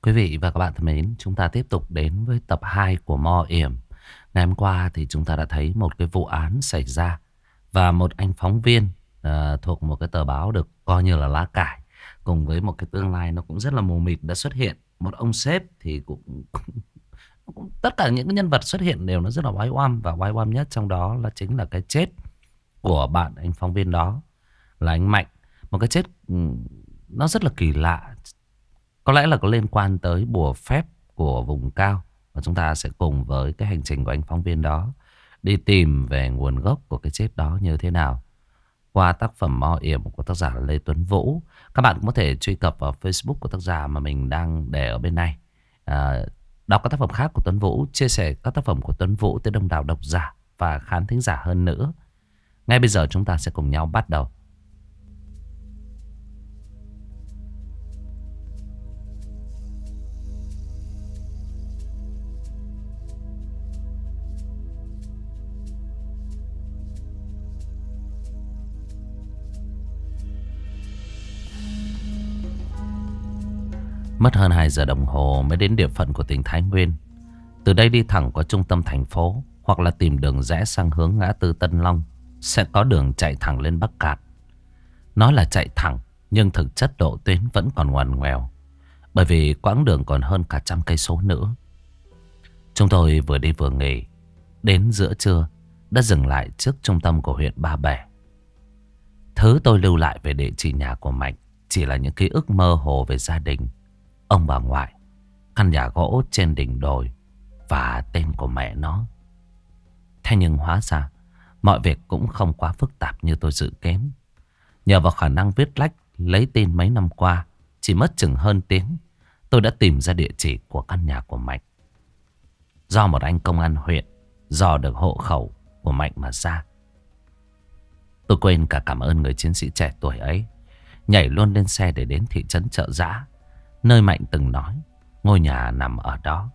Quý vị và các bạn thân mến, chúng ta tiếp tục đến với tập 2 của Mo Yểm. Ngày hôm qua thì chúng ta đã thấy một cái vụ án xảy ra và một anh phóng viên thuộc một cái tờ báo được coi như là lá cải, cùng với một cái tương lai nó cũng rất là mù mịt đã xuất hiện. Một ông sếp thì cũng tất cả những cái nhân vật xuất hiện đều nó rất là oái oăm, và oái oăm nhất trong đó là chính là cái chết của bạn anh phóng viên đó là anh Mạnh. Một cái chết nó rất là kỳ lạ. Có lẽ là có liên quan tới bùa phép của vùng cao. Và chúng ta sẽ cùng với cái hành trình của anh phóng viên đó đi tìm về nguồn gốc của cái chết đó như thế nào, qua tác phẩm Mo Yểm của tác giả Lê Tuấn Vũ. Các bạn cũng có thể truy cập vào Facebook của tác giả mà mình đang để ở bên này, đọc các tác phẩm khác của Tuấn Vũ, chia sẻ các tác phẩm của Tuấn Vũ tới đông đảo độc giả và khán thính giả hơn nữa. Ngay bây giờ chúng ta sẽ cùng nhau bắt đầu. Mất hơn 2 giờ đồng hồ mới đến địa phận của tỉnh Thái Nguyên. Từ đây đi thẳng qua trung tâm thành phố, hoặc là tìm đường rẽ sang hướng ngã tư Tân Long, sẽ có đường chạy thẳng lên Bắc Cạn. Nói là chạy thẳng, nhưng thực chất độ tuyến vẫn còn ngoằn ngoèo, bởi vì quãng đường còn hơn cả 100 cây số nữa. Chúng tôi vừa đi vừa nghỉ. Đến giữa trưa đã dừng lại trước trung tâm của huyện Ba Bể. Thứ tôi lưu lại về địa chỉ nhà của Mạnh chỉ là những ký ức mơ hồ về gia đình, ông bà ngoại, căn nhà gỗ trên đỉnh đồi và tên của mẹ nó. Thế nhưng hóa ra mọi việc cũng không quá phức tạp như tôi dự kiến. Nhờ vào khả năng viết lách lấy tin mấy năm qua, chỉ mất chừng hơn tiếng, tôi đã tìm ra địa chỉ của căn nhà của Mạnh. Do một anh công an huyện dò được hộ khẩu của Mạnh mà ra. Tôi quên cả cảm ơn người chiến sĩ trẻ tuổi ấy, nhảy luôn lên xe để đến thị trấn Chợ Giã, nơi Mạnh từng nói ngôi nhà nằm ở đó.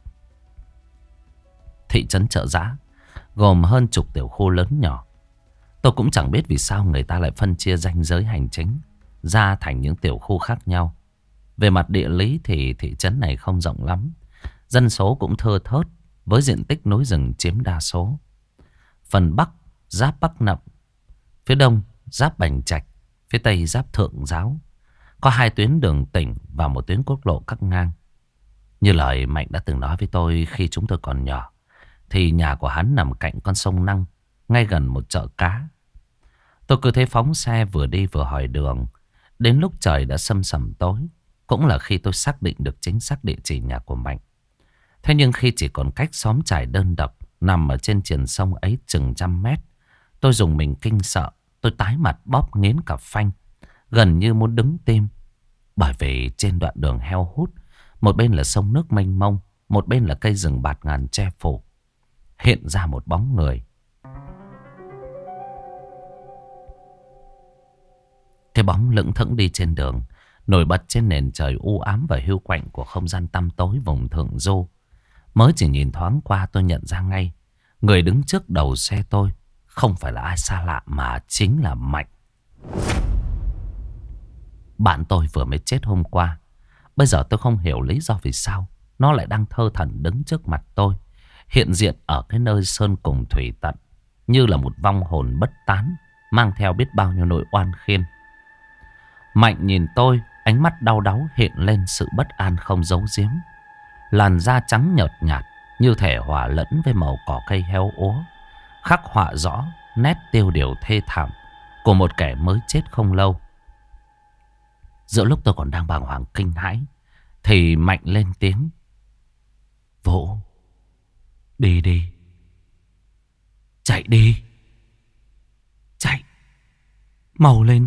Thị trấn Chợ Giã gồm hơn chục tiểu khu lớn nhỏ. Tôi cũng chẳng biết vì sao người ta lại phân chia ranh giới hành chính ra thành những tiểu khu khác nhau. Về mặt địa lý thì thị trấn này không rộng lắm, dân số cũng thưa thớt, với diện tích núi rừng chiếm đa số. Phần Bắc giáp Bắc Nậm, phía Đông giáp Bành Trạch, phía Tây giáp Thượng Giáo. Có 2 tuyến đường tỉnh và một tuyến quốc lộ cắt ngang. Như lời Mạnh đã từng nói với tôi khi chúng tôi còn nhỏ, thì nhà của hắn nằm cạnh con sông Năng, ngay gần một chợ cá. Tôi cứ thế phóng xe vừa đi vừa hỏi đường. Đến lúc trời đã sầm sầm tối, cũng là khi tôi xác định được chính xác địa chỉ nhà của Mạnh. Thế nhưng khi chỉ còn cách xóm trải đơn độc nằm ở trên triền sông ấy chừng 100 mét, tôi dùng mình kinh sợ. Tôi tái mặt bóp nghiến cả phanh, gần như muốn đứng tim. Bởi vì trên đoạn đường heo hút, một bên là sông nước mênh mông, một bên là cây rừng bạt ngàn che phủ, hiện ra một bóng người. Cái bóng lững thững đi trên đường, nổi bật trên nền trời u ám và hiu quạnh của không gian tăm tối vùng Thượng Du. Mới chỉ nhìn thoáng qua tôi nhận ra ngay, người đứng trước đầu xe tôi không phải là ai xa lạ mà chính là Mạnh. Bạn tôi vừa mới chết hôm qua. Bây giờ tôi không hiểu lý do vì sao nó lại đang thơ thẩn đứng trước mặt tôi, hiện diện ở cái nơi sơn cùng thủy tận, như là một vong hồn bất tán, mang theo biết bao nhiêu nỗi oan khiên. Mạnh nhìn tôi, ánh mắt đau đáu hiện lên sự bất an không giấu giếm. Làn da trắng nhợt nhạt, như thể hòa lẫn với màu cỏ cây héo úa, khắc họa rõ nét tiêu điều thê thảm của một kẻ mới chết không lâu. Giữa lúc tôi còn đang bàng hoàng kinh hãi, thì Mạnh lên tiếng: "Vũ, đi đi, chạy đi, chạy, mau lên."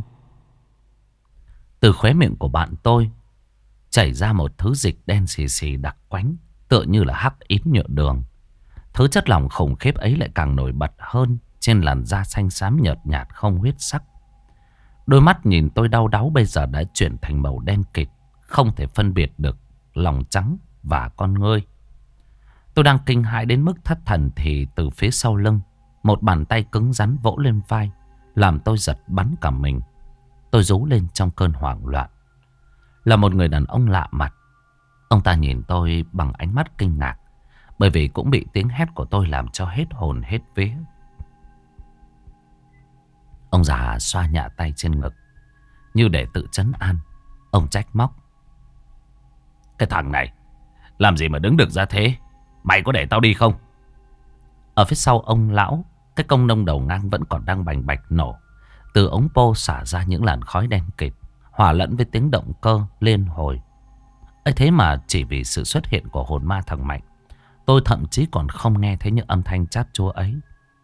Từ khóe miệng của bạn tôi chảy ra một thứ dịch đen xì xì đặc quánh, tựa như là hắc ín nhựa đường. Thứ chất lỏng khủng khiếp ấy lại càng nổi bật hơn trên làn da xanh xám nhợt nhạt không huyết sắc. Đôi mắt nhìn tôi đau đáu bây giờ đã chuyển thành màu đen kịt, không thể phân biệt được lòng trắng và con ngươi. Tôi đang kinh hãi đến mức thất thần thì từ phía sau lưng, một bàn tay cứng rắn vỗ lên vai, làm tôi giật bắn cả mình. Tôi rú lên trong cơn hoảng loạn. Là một người đàn ông lạ mặt. Ông ta nhìn tôi bằng ánh mắt kinh ngạc, bởi vì cũng bị tiếng hét của tôi làm cho hết hồn hết vía. Ông già xoa nhẹ tay trên ngực như để tự trấn an. Ông trách móc: "Cái thằng này làm gì mà đứng được ra thế? Mày có để tao đi không?" Ở phía sau ông lão, cái công nông đầu ngang vẫn còn đang bành bạch nổ. Từ ống pô xả ra những làn khói đen kịt, hòa lẫn với tiếng động cơ liên hồi. ấy thế mà chỉ vì sự xuất hiện của hồn ma thằng Mạnh, tôi thậm chí còn không nghe thấy những âm thanh chát chúa ấy.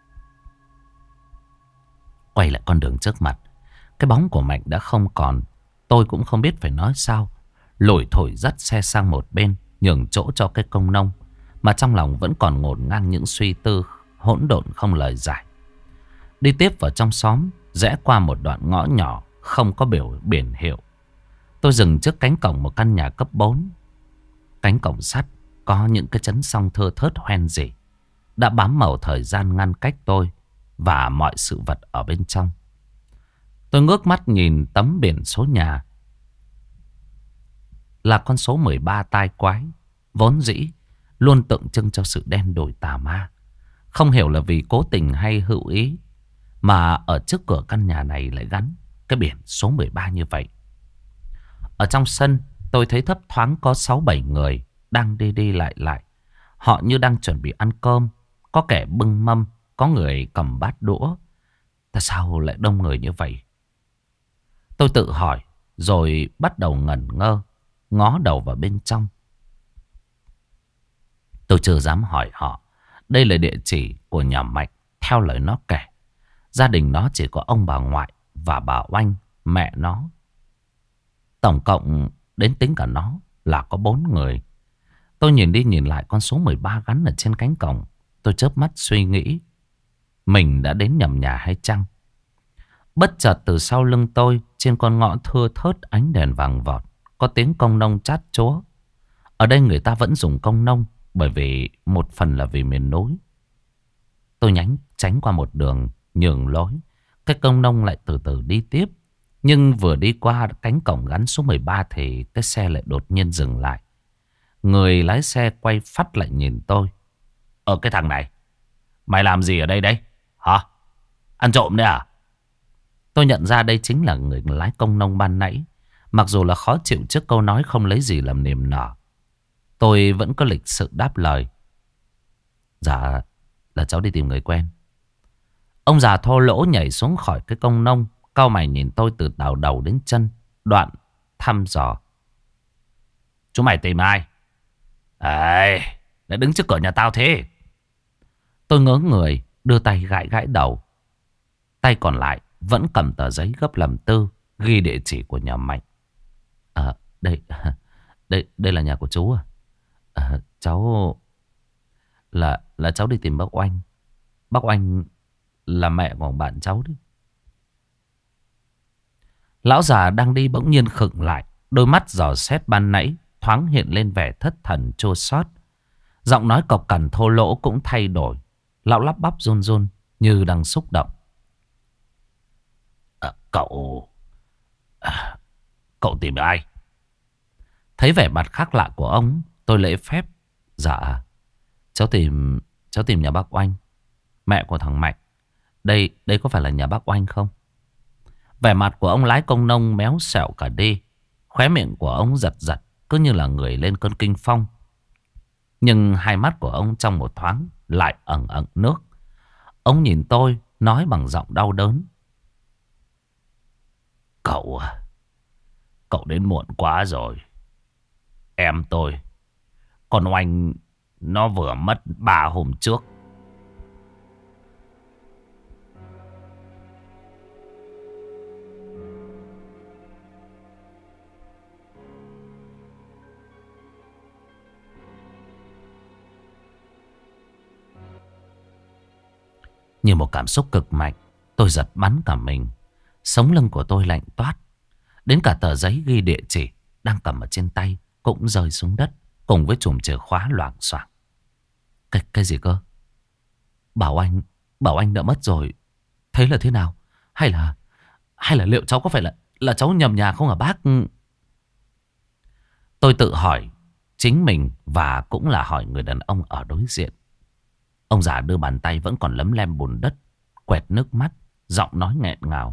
Quay lại con đường trước mặt, cái bóng của Mạnh đã không còn. Tôi cũng không biết phải nói sao, lủi thổi dắt xe sang một bên, nhường chỗ cho cái công nông, mà trong lòng vẫn còn ngổn ngang những suy tư hỗn độn không lời giải. Đi tiếp vào trong xóm, rẽ qua một đoạn ngõ nhỏ không có biển hiệu. Tôi dừng trước cánh cổng một căn nhà cấp 4. Cánh cổng sắt có những cái chấn song thưa thớt hoen rỉ, đã bám màu thời gian ngăn cách tôi và mọi sự vật ở bên trong. Tôi ngước mắt nhìn tấm biển số nhà, là con số 13 tai quái, vốn dĩ luôn tượng trưng cho sự đen đủi tà ma. Không hiểu là vì cố tình hay hữu ý mà ở trước cửa căn nhà này lại gắn cái biển số 13 như vậy. Ở trong sân tôi thấy thấp thoáng có 6-7 người đang đi đi lại lại. Họ như đang chuẩn bị ăn cơm. Có kẻ bưng mâm, có người cầm bát đũa. Tại sao lại đông người như vậy? Tôi tự hỏi rồi bắt đầu ngẩn ngơ, ngó đầu vào bên trong. Tôi chưa dám hỏi họ đây là địa chỉ của nhà Mạnh. Theo lời nó kể, gia đình nó chỉ có ông bà ngoại và bà Oanh, mẹ nó. Tổng cộng đến tính cả nó là có 4 người. Tôi nhìn đi nhìn lại con số 13 gắn ở trên cánh cổng. Tôi chớp mắt suy nghĩ, mình đã đến nhầm nhà hay chăng? Bất chợt từ sau lưng tôi, trên con ngõ thưa thớt ánh đèn vàng vọt, có tiếng công nông chát chúa. Ở đây người ta vẫn dùng công nông, bởi vì một phần là vì miền núi. Tôi tránh qua một đường nhường lối. Cái công nông lại từ từ đi tiếp. Nhưng vừa đi qua cánh cổng gắn số 13 thì cái xe lại đột nhiên dừng lại. Người lái xe quay phắt lại nhìn tôi. Cái thằng này, mày làm gì ở đây đấy? Hả? Ăn trộm đấy à? Tôi nhận ra đây chính là người lái công nông ban nãy. Mặc dù là khó chịu trước câu nói không lấy gì làm niềm nở, tôi vẫn có lịch sự đáp lời: "Dạ, là cháu đi tìm người quen." Ông già thô lỗ nhảy xuống khỏi cái công nông, cau mày nhìn tôi từ đầu đến chân, đoạn thăm dò: "Chúng mày tìm ai? Ê, đã đứng trước cửa nhà tao thế?" Tôi ngớ người, đưa tay gãi gãi đầu. Tay còn lại vẫn cầm tờ giấy gấp làm tư, ghi địa chỉ của nhà Mạnh. Đây, đây là nhà của chú à? Cháu là cháu đi tìm bác Oanh. Bác Oanh là mẹ của bạn cháu đấy. Lão già đang đi bỗng nhiên khựng lại, đôi mắt dò xét ban nãy thoáng hiện lên vẻ thất thần chua xót. Giọng nói cộc cằn thô lỗ cũng thay đổi. Lão lắp bắp run run như đang xúc động: Cậu tìm ai?" Thấy vẻ mặt khác lạ của ông, tôi lễ phép: "Dạ, cháu tìm nhà bác Oanh, mẹ của thằng Mạnh. Đây có phải là nhà bác Oanh không?" Vẻ mặt của ông lái công nông méo xẹo cả đi. Khóe miệng của ông giật giật, cứ như là người lên cơn kinh phong. Nhưng hai mắt của ông trong một thoáng lại ẩn ẩn nước. Ông nhìn tôi, nói bằng giọng đau đớn: Cậu đến muộn quá rồi. Em tôi, con Oanh, nó vừa mất 3 hôm trước." Như một cảm xúc cực mạnh, tôi giật bắn cả mình. Sống lưng của tôi lạnh toát. Đến cả tờ giấy ghi địa chỉ đang cầm ở trên tay cũng rơi xuống đất, cùng với chùm chìa khóa loạng xoạng. Cái gì cơ? Bảo anh đã mất rồi. Thế là thế nào? Hay là liệu cháu có phải là cháu nhầm nhà không hả bác? Tôi tự hỏi. chính mình và cũng là hỏi người đàn ông ở đối diện. Ông già đưa bàn tay vẫn còn lấm lem bùn đất, quẹt nước mắt, giọng nói nghẹn ngào.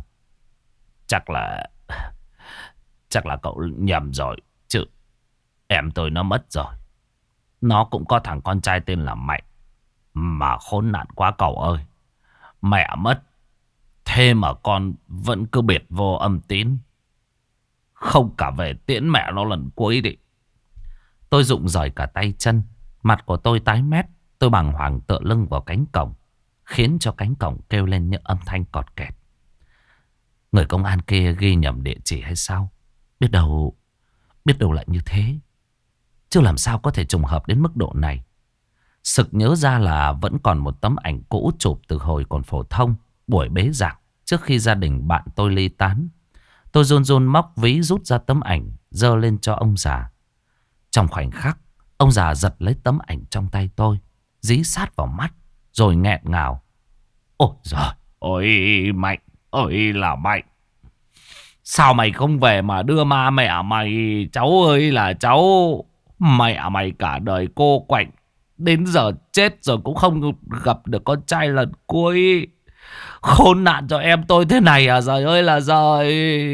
Chắc là cậu nhầm rồi chứ. Em tôi nó mất rồi. Nó cũng có thằng con trai tên là Mạnh. Mà khốn nạn quá cậu ơi. Mẹ mất, thế mà con vẫn cứ biệt vô âm tín. Không cả về tiễn mẹ nó lần cuối đi. Tôi rụng rời cả tay chân. Mặt của tôi tái mét. Tôi bàng hoàng tựa lưng vào cánh cổng, khiến cho cánh cổng kêu lên những âm thanh cọt kẹt. Người công an kia ghi nhầm địa chỉ hay sao? Biết đâu lại như thế. Chứ làm sao có thể trùng hợp đến mức độ này. Sực nhớ ra là vẫn còn một tấm ảnh cũ chụp từ hồi còn phổ thông, buổi bế giảng, trước khi gia đình bạn tôi ly tán. Tôi run run móc ví rút ra tấm ảnh, dơ lên cho ông già. Trong khoảnh khắc, ông già giật lấy tấm ảnh trong tay tôi, dí sát vào mắt, rồi nghẹn ngào. Ôi giời, ôi Mạnh, ôi là Mạnh. Sao mày không về mà đưa ma mẹ mày? Cháu ơi là cháu. Mẹ mày cả đời cô quạnh, đến giờ chết rồi cũng không gặp được con trai lần cuối. Khốn nạn cho em tôi thế này à? Giời ơi là giời.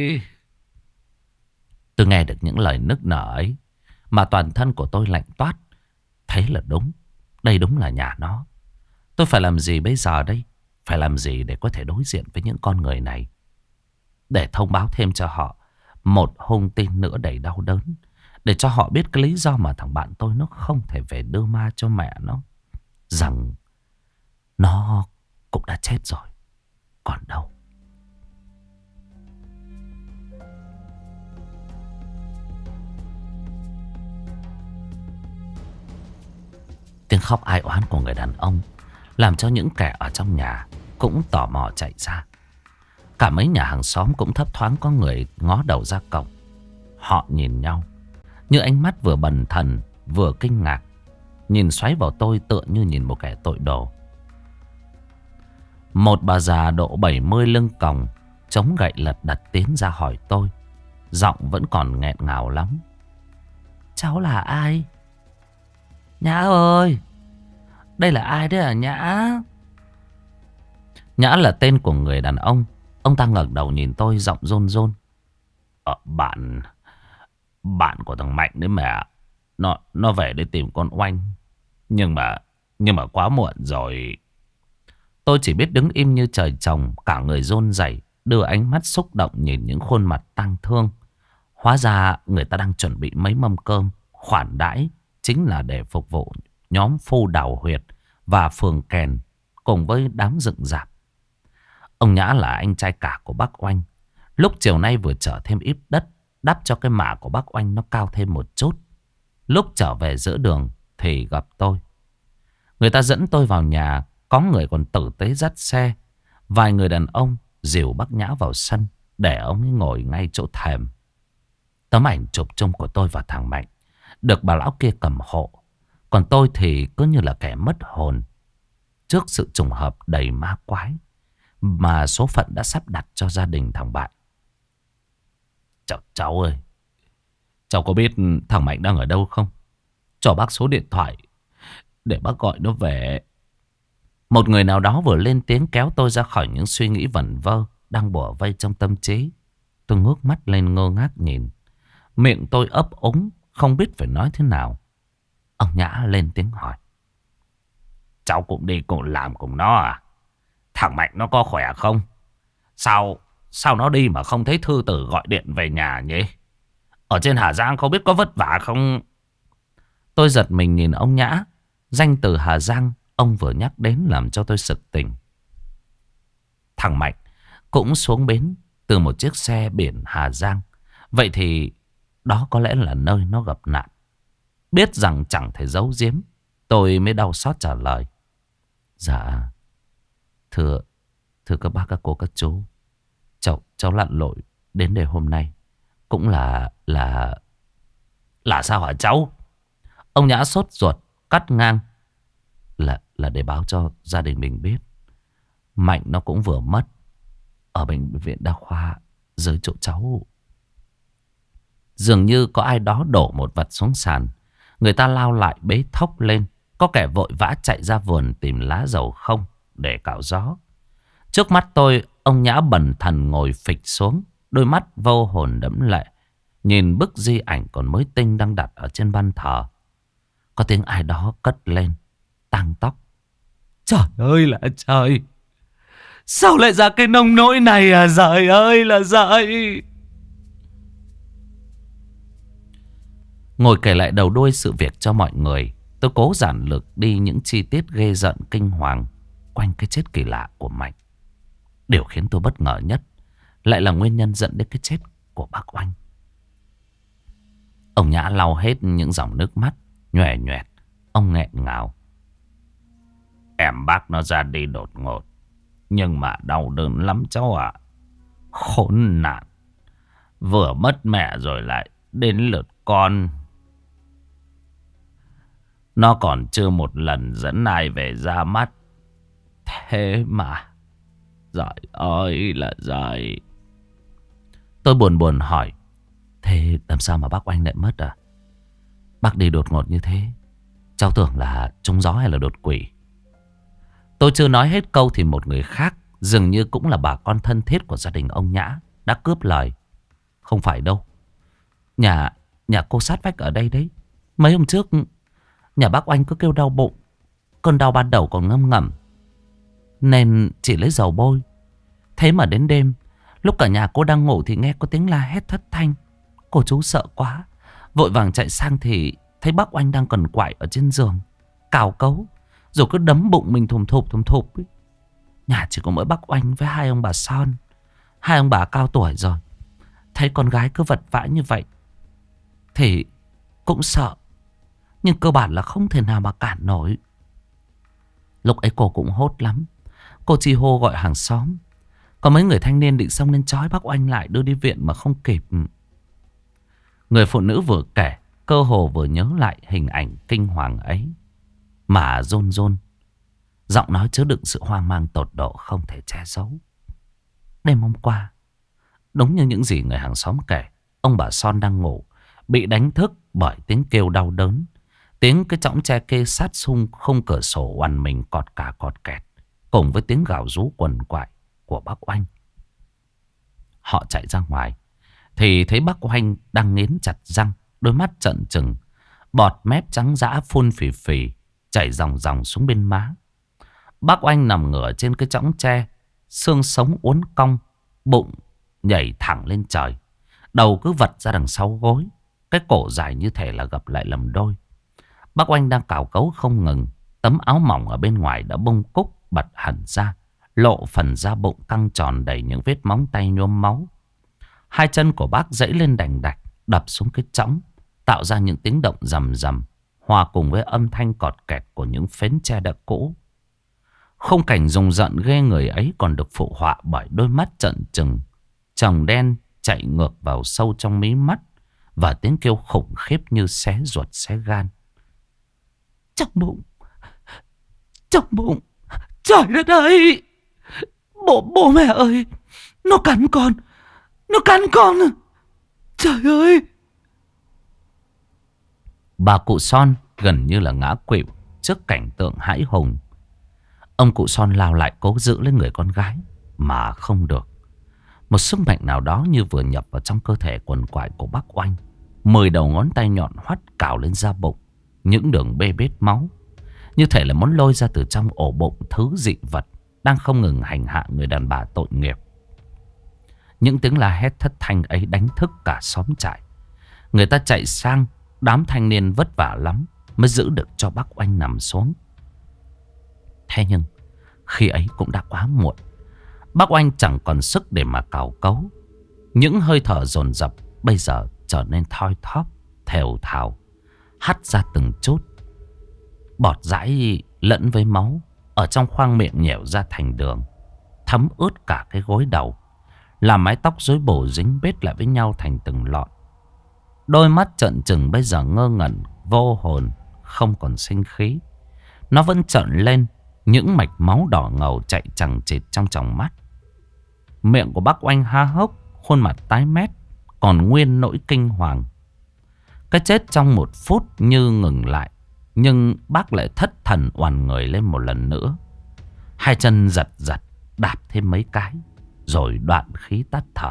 Tôi nghe được những lời nức nở ấy mà toàn thân của tôi lạnh toát. Thế là đúng. Đây đúng là nhà nó. Tôi phải làm gì bây giờ đây? Phải làm gì để có thể đối diện với những con người này? Để thông báo thêm cho họ một hung tin nữa đầy đau đớn. Để cho họ biết cái lý do mà thằng bạn tôi nó không thể về đưa ma cho mẹ nó. Rằng nó cũng đã chết rồi. Còn đâu. Tiếng khóc ai oán của người đàn ông làm cho những kẻ ở trong nhà cũng tò mò chạy ra. Cả mấy nhà hàng xóm cũng thấp thoáng có người ngó đầu ra cổng. Họ nhìn nhau như ánh mắt vừa bần thần vừa kinh ngạc. Nhìn xoáy vào tôi tựa như nhìn một kẻ tội đồ. Một bà già độ 70 lưng còng, chống gậy lật đật tiến ra hỏi tôi. Giọng vẫn còn nghẹn ngào lắm. Cháu là ai? Nhã ơi, đây là ai đấy à Nhã? Nhã là tên của người đàn ông. Ông ta ngẩng đầu nhìn tôi, giọng run run. Bạn của thằng Mạnh đấy mẹ. Nó về để tìm con Oanh. Nhưng mà quá muộn rồi. Tôi chỉ biết đứng im như trời trồng, cả người run rẩy, đưa ánh mắt xúc động nhìn những khuôn mặt tang thương. Hóa ra người ta đang chuẩn bị mấy mâm cơm khoản đãi, chính là để phục vụ nhóm phu đào huyệt và phường kèn cùng với đám dựng rạp. Ông Nhã là anh trai cả của bác Oanh. Lúc chiều nay vừa chở thêm ít đất, đắp cho cái mả của bác Oanh nó cao thêm một chút. Lúc trở về giữa đường thì gặp tôi. Người ta dẫn tôi vào nhà. Có người còn tử tế dắt xe. Vài người đàn ông dìu bác Nhã vào sân để ông ấy ngồi ngay chỗ thềm. Tấm ảnh chụp chung của tôi và thằng Mạnh được bà lão kia cầm hộ. Còn tôi thì cứ như là kẻ mất hồn trước sự trùng hợp đầy ma quái mà số phận đã sắp đặt cho gia đình thằng bạn. Cháu ơi, cháu có biết thằng Mạnh đang ở đâu không? Cho bác số điện thoại để bác gọi nó về. Một người nào đó vừa lên tiếng kéo tôi ra khỏi những suy nghĩ vẩn vơ đang bủa vây trong tâm trí. Tôi ngước mắt lên ngơ ngác nhìn. Miệng tôi ấp úng, không biết phải nói thế nào. Ông Nhã lên tiếng hỏi. Cháu cũng đi cùng làm cùng nó à? Thằng Mạnh nó có khỏe không? Sao nó đi mà không thấy thư tử gọi điện về nhà nhỉ? Ở trên Hà Giang không biết có vất vả không? Tôi giật mình nhìn ông Nhã. Danh từ Hà Giang ông vừa nhắc đến làm cho tôi sực tỉnh. Thằng Mạnh cũng xuống bến từ một chiếc xe biển Hà Giang. Vậy thì đó có lẽ là nơi nó gặp nạn. Biết rằng chẳng thể giấu giếm, tôi mới đau xót trả lời. Dạ, thưa các bác, các cô, các chú, cháu lặn lội đến đây hôm nay cũng là sao hả cháu? Ông Nhã sốt ruột cắt ngang. Là để báo cho gia đình mình biết Mạnh nó cũng vừa mất ở bệnh viện đa khoa dưới chỗ cháu. Dường như có ai đó đổ một vật xuống sàn. Người ta lao lại bế thốc lên. Có kẻ vội vã chạy ra vườn tìm lá dầu không để cạo gió. Trước mắt tôi, ông Nhã bần thần ngồi phịch xuống, đôi mắt vô hồn đẫm lệ, nhìn bức di ảnh còn mới tinh đang đặt ở trên ban thờ. Có tiếng ai đó cất lên, tang tóc. Trời ơi là trời! Sao lại ra cái nông nỗi này à? Giời ơi là giời! Ngồi kể lại đầu đuôi sự việc cho mọi người, tôi cố giản lược đi những chi tiết ghê rợn kinh hoàng quanh cái chết kỳ lạ của Mạnh. Điều khiến tôi bất ngờ nhất lại là nguyên nhân dẫn đến cái chết của bác Oanh. Ông Nhã lau hết những dòng nước mắt nhoè nhoẹt. Ông nghẹn ngào. Em bác nó ra đi đột ngột, nhưng mà đau đớn lắm cháu ạ. Khốn nạn. Vừa mất mẹ rồi lại đến lượt con. Nó còn chưa một lần dẫn ai về ra mắt. Thế mà giời ơi là giời! Tôi buồn buồn hỏi. Thế làm sao mà bác Oanh lại mất à? Bác đi đột ngột như thế, cháu tưởng là trúng gió hay là đột quỵ. Tôi chưa nói hết câu thì một người khác, dường như cũng là bà con thân thiết của gia đình ông Nhã, đã cướp lời. Không phải đâu. Nhà cô sát vách ở đây đấy. Mấy hôm trước nhà bác Oanh cứ kêu đau bụng. Cơn đau ban đầu còn ngâm ngẩm, nên chỉ lấy dầu bôi. Thế mà đến đêm, lúc cả nhà cô đang ngủ thì nghe có tiếng la hét thất thanh. Cô chú sợ quá, vội vàng chạy sang thì thấy bác Oanh đang quằn quại ở trên giường, cào cấu, rồi cứ đấm bụng mình thùm thụp ấy. Nhà chỉ có mỗi bác Oanh với hai ông bà Son. Hai ông bà cao tuổi rồi, thấy con gái cứ vật vã như vậy thì cũng sợ, nhưng cơ bản là không thể nào mà cản nổi. Lúc ấy cô cũng hốt lắm. Cô chi hô gọi hàng xóm. Có mấy người thanh niên định xông lên trói bác Oanh lại đưa đi viện mà không kịp. Người phụ nữ vừa kể, cơ hồ vừa nhớ lại hình ảnh kinh hoàng ấy mà run run. Giọng nói chứa đựng sự hoang mang tột độ không thể che giấu. Đêm hôm qua, đúng như những gì người hàng xóm kể, ông bà Son đang ngủ, bị đánh thức bởi tiếng kêu đau đớn. Tiếng cái chõng tre kê sát xung khung cửa sổ oằn mình cọt cả cọt kẹt, cùng với tiếng gào rú quằn quại của bác Oanh. Họ chạy ra ngoài thì thấy bác Oanh đang nghiến chặt răng, đôi mắt trợn trừng, bọt mép trắng dã phun phì phì chảy ròng ròng xuống bên má. Bác Oanh nằm ngửa trên cái chõng tre, xương sống uốn cong, bụng nhảy thẳng lên trời, đầu cứ vật ra đằng sau gối, cái cổ dài như thể là gập lại làm đôi. Bác Oanh đang cào cấu không ngừng. Tấm áo mỏng ở bên ngoài đã bung cúc bật hẳn ra, lộ phần da bụng căng tròn đầy những vết móng tay nhuốm máu. Hai chân của bác giãy lên đành đạch, đập xuống cái chõng, tạo ra những tiếng động rầm rầm, hòa cùng với âm thanh cọt kẹt của những phến tre đã cũ. Khung cảnh rùng rợn ghê người ấy còn được phụ họa bởi đôi mắt trợn trừng, tròng đen chạy ngược vào sâu trong mí mắt, và tiếng kêu khủng khiếp như xé ruột xé gan. Trong bụng, trời đất ơi, bố mẹ ơi, nó cắn con, trời ơi! Bà cụ Son gần như là ngã quỵu trước cảnh tượng hãi hùng. Ông cụ Son lao lại cố giữ lấy người con gái mà không được. Một sức mạnh nào đó như vừa nhập vào trong cơ thể quằn quại của bác Oanh. 10 đầu ngón tay nhọn hoắt cào lên da bụng, những đường bê bết máu, như thể là muốn lôi ra từ trong ổ bụng thứ dị vật đang không ngừng hành hạ người đàn bà tội nghiệp. Những tiếng la hét thất thanh ấy đánh thức cả xóm trại. Người ta chạy sang, đám thanh niên vất vả lắm mới giữ được cho bác Oanh nằm xuống. Thế nhưng khi ấy cũng đã quá muộn. Bác Oanh chẳng còn sức để mà cào cấu. Những hơi thở dồn dập bây giờ trở nên thoi thóp, thều thào, hắt ra từng chút. Bọt dãi lẫn với máu ở trong khoang miệng nhẻo ra thành đường, thấm ướt cả cái gối đầu, làm mái tóc rối bù dính bết lại với nhau thành từng lọn. Đôi mắt trợn trừng bây giờ ngơ ngẩn, vô hồn, không còn sinh khí. Nó vẫn trợn lên, những mạch máu đỏ ngầu chạy chằng chịt trong tròng mắt. Miệng của bác Oanh há hốc, khuôn mặt tái mét, còn nguyên nỗi kinh hoàng. Cái chết trong 1 phút như ngừng lại. Nhưng bác lại thất thần oằn người lên một lần nữa. Hai chân giật giật, đạp thêm mấy cái, rồi đoạn khí tắt thở.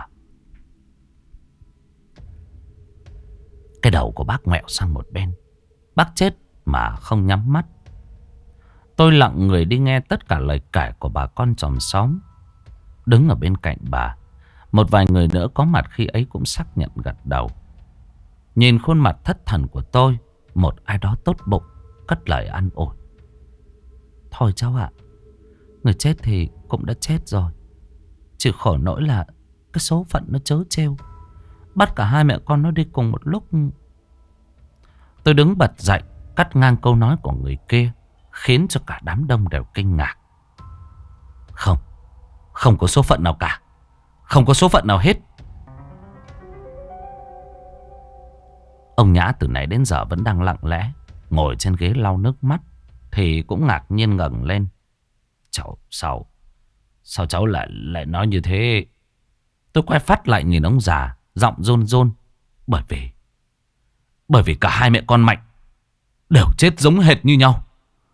Cái đầu của bác ngoẹo sang một bên. Bác chết mà không nhắm mắt. Tôi lặng người đi nghe tất cả lời kể của bà con chòm xóm. Đứng ở bên cạnh bà, một vài người nữa có mặt khi ấy cũng xác nhận gật đầu. Nhìn khuôn mặt thất thần của tôi, một ai đó tốt bụng cất lời an ủi. Thôi cháu ạ, người chết thì cũng đã chết rồi. Chỉ khổ nỗi là cái số phận nó trớ trêu, bắt cả hai mẹ con nó đi cùng một lúc. Tôi đứng bật dậy, cắt ngang câu nói của người kia, khiến cho cả đám đông đều kinh ngạc. Không, không có số phận nào cả. Không có số phận nào hết. Ông Nhã từ nãy đến giờ vẫn đang lặng lẽ ngồi trên ghế lau nước mắt, thì cũng ngạc nhiên ngẩng lên. Sao cháu lại nói như thế? Tôi quay phát lại nhìn ông già, giọng run run. Bởi vì cả hai mẹ con Mạnh đều chết giống hệt như nhau.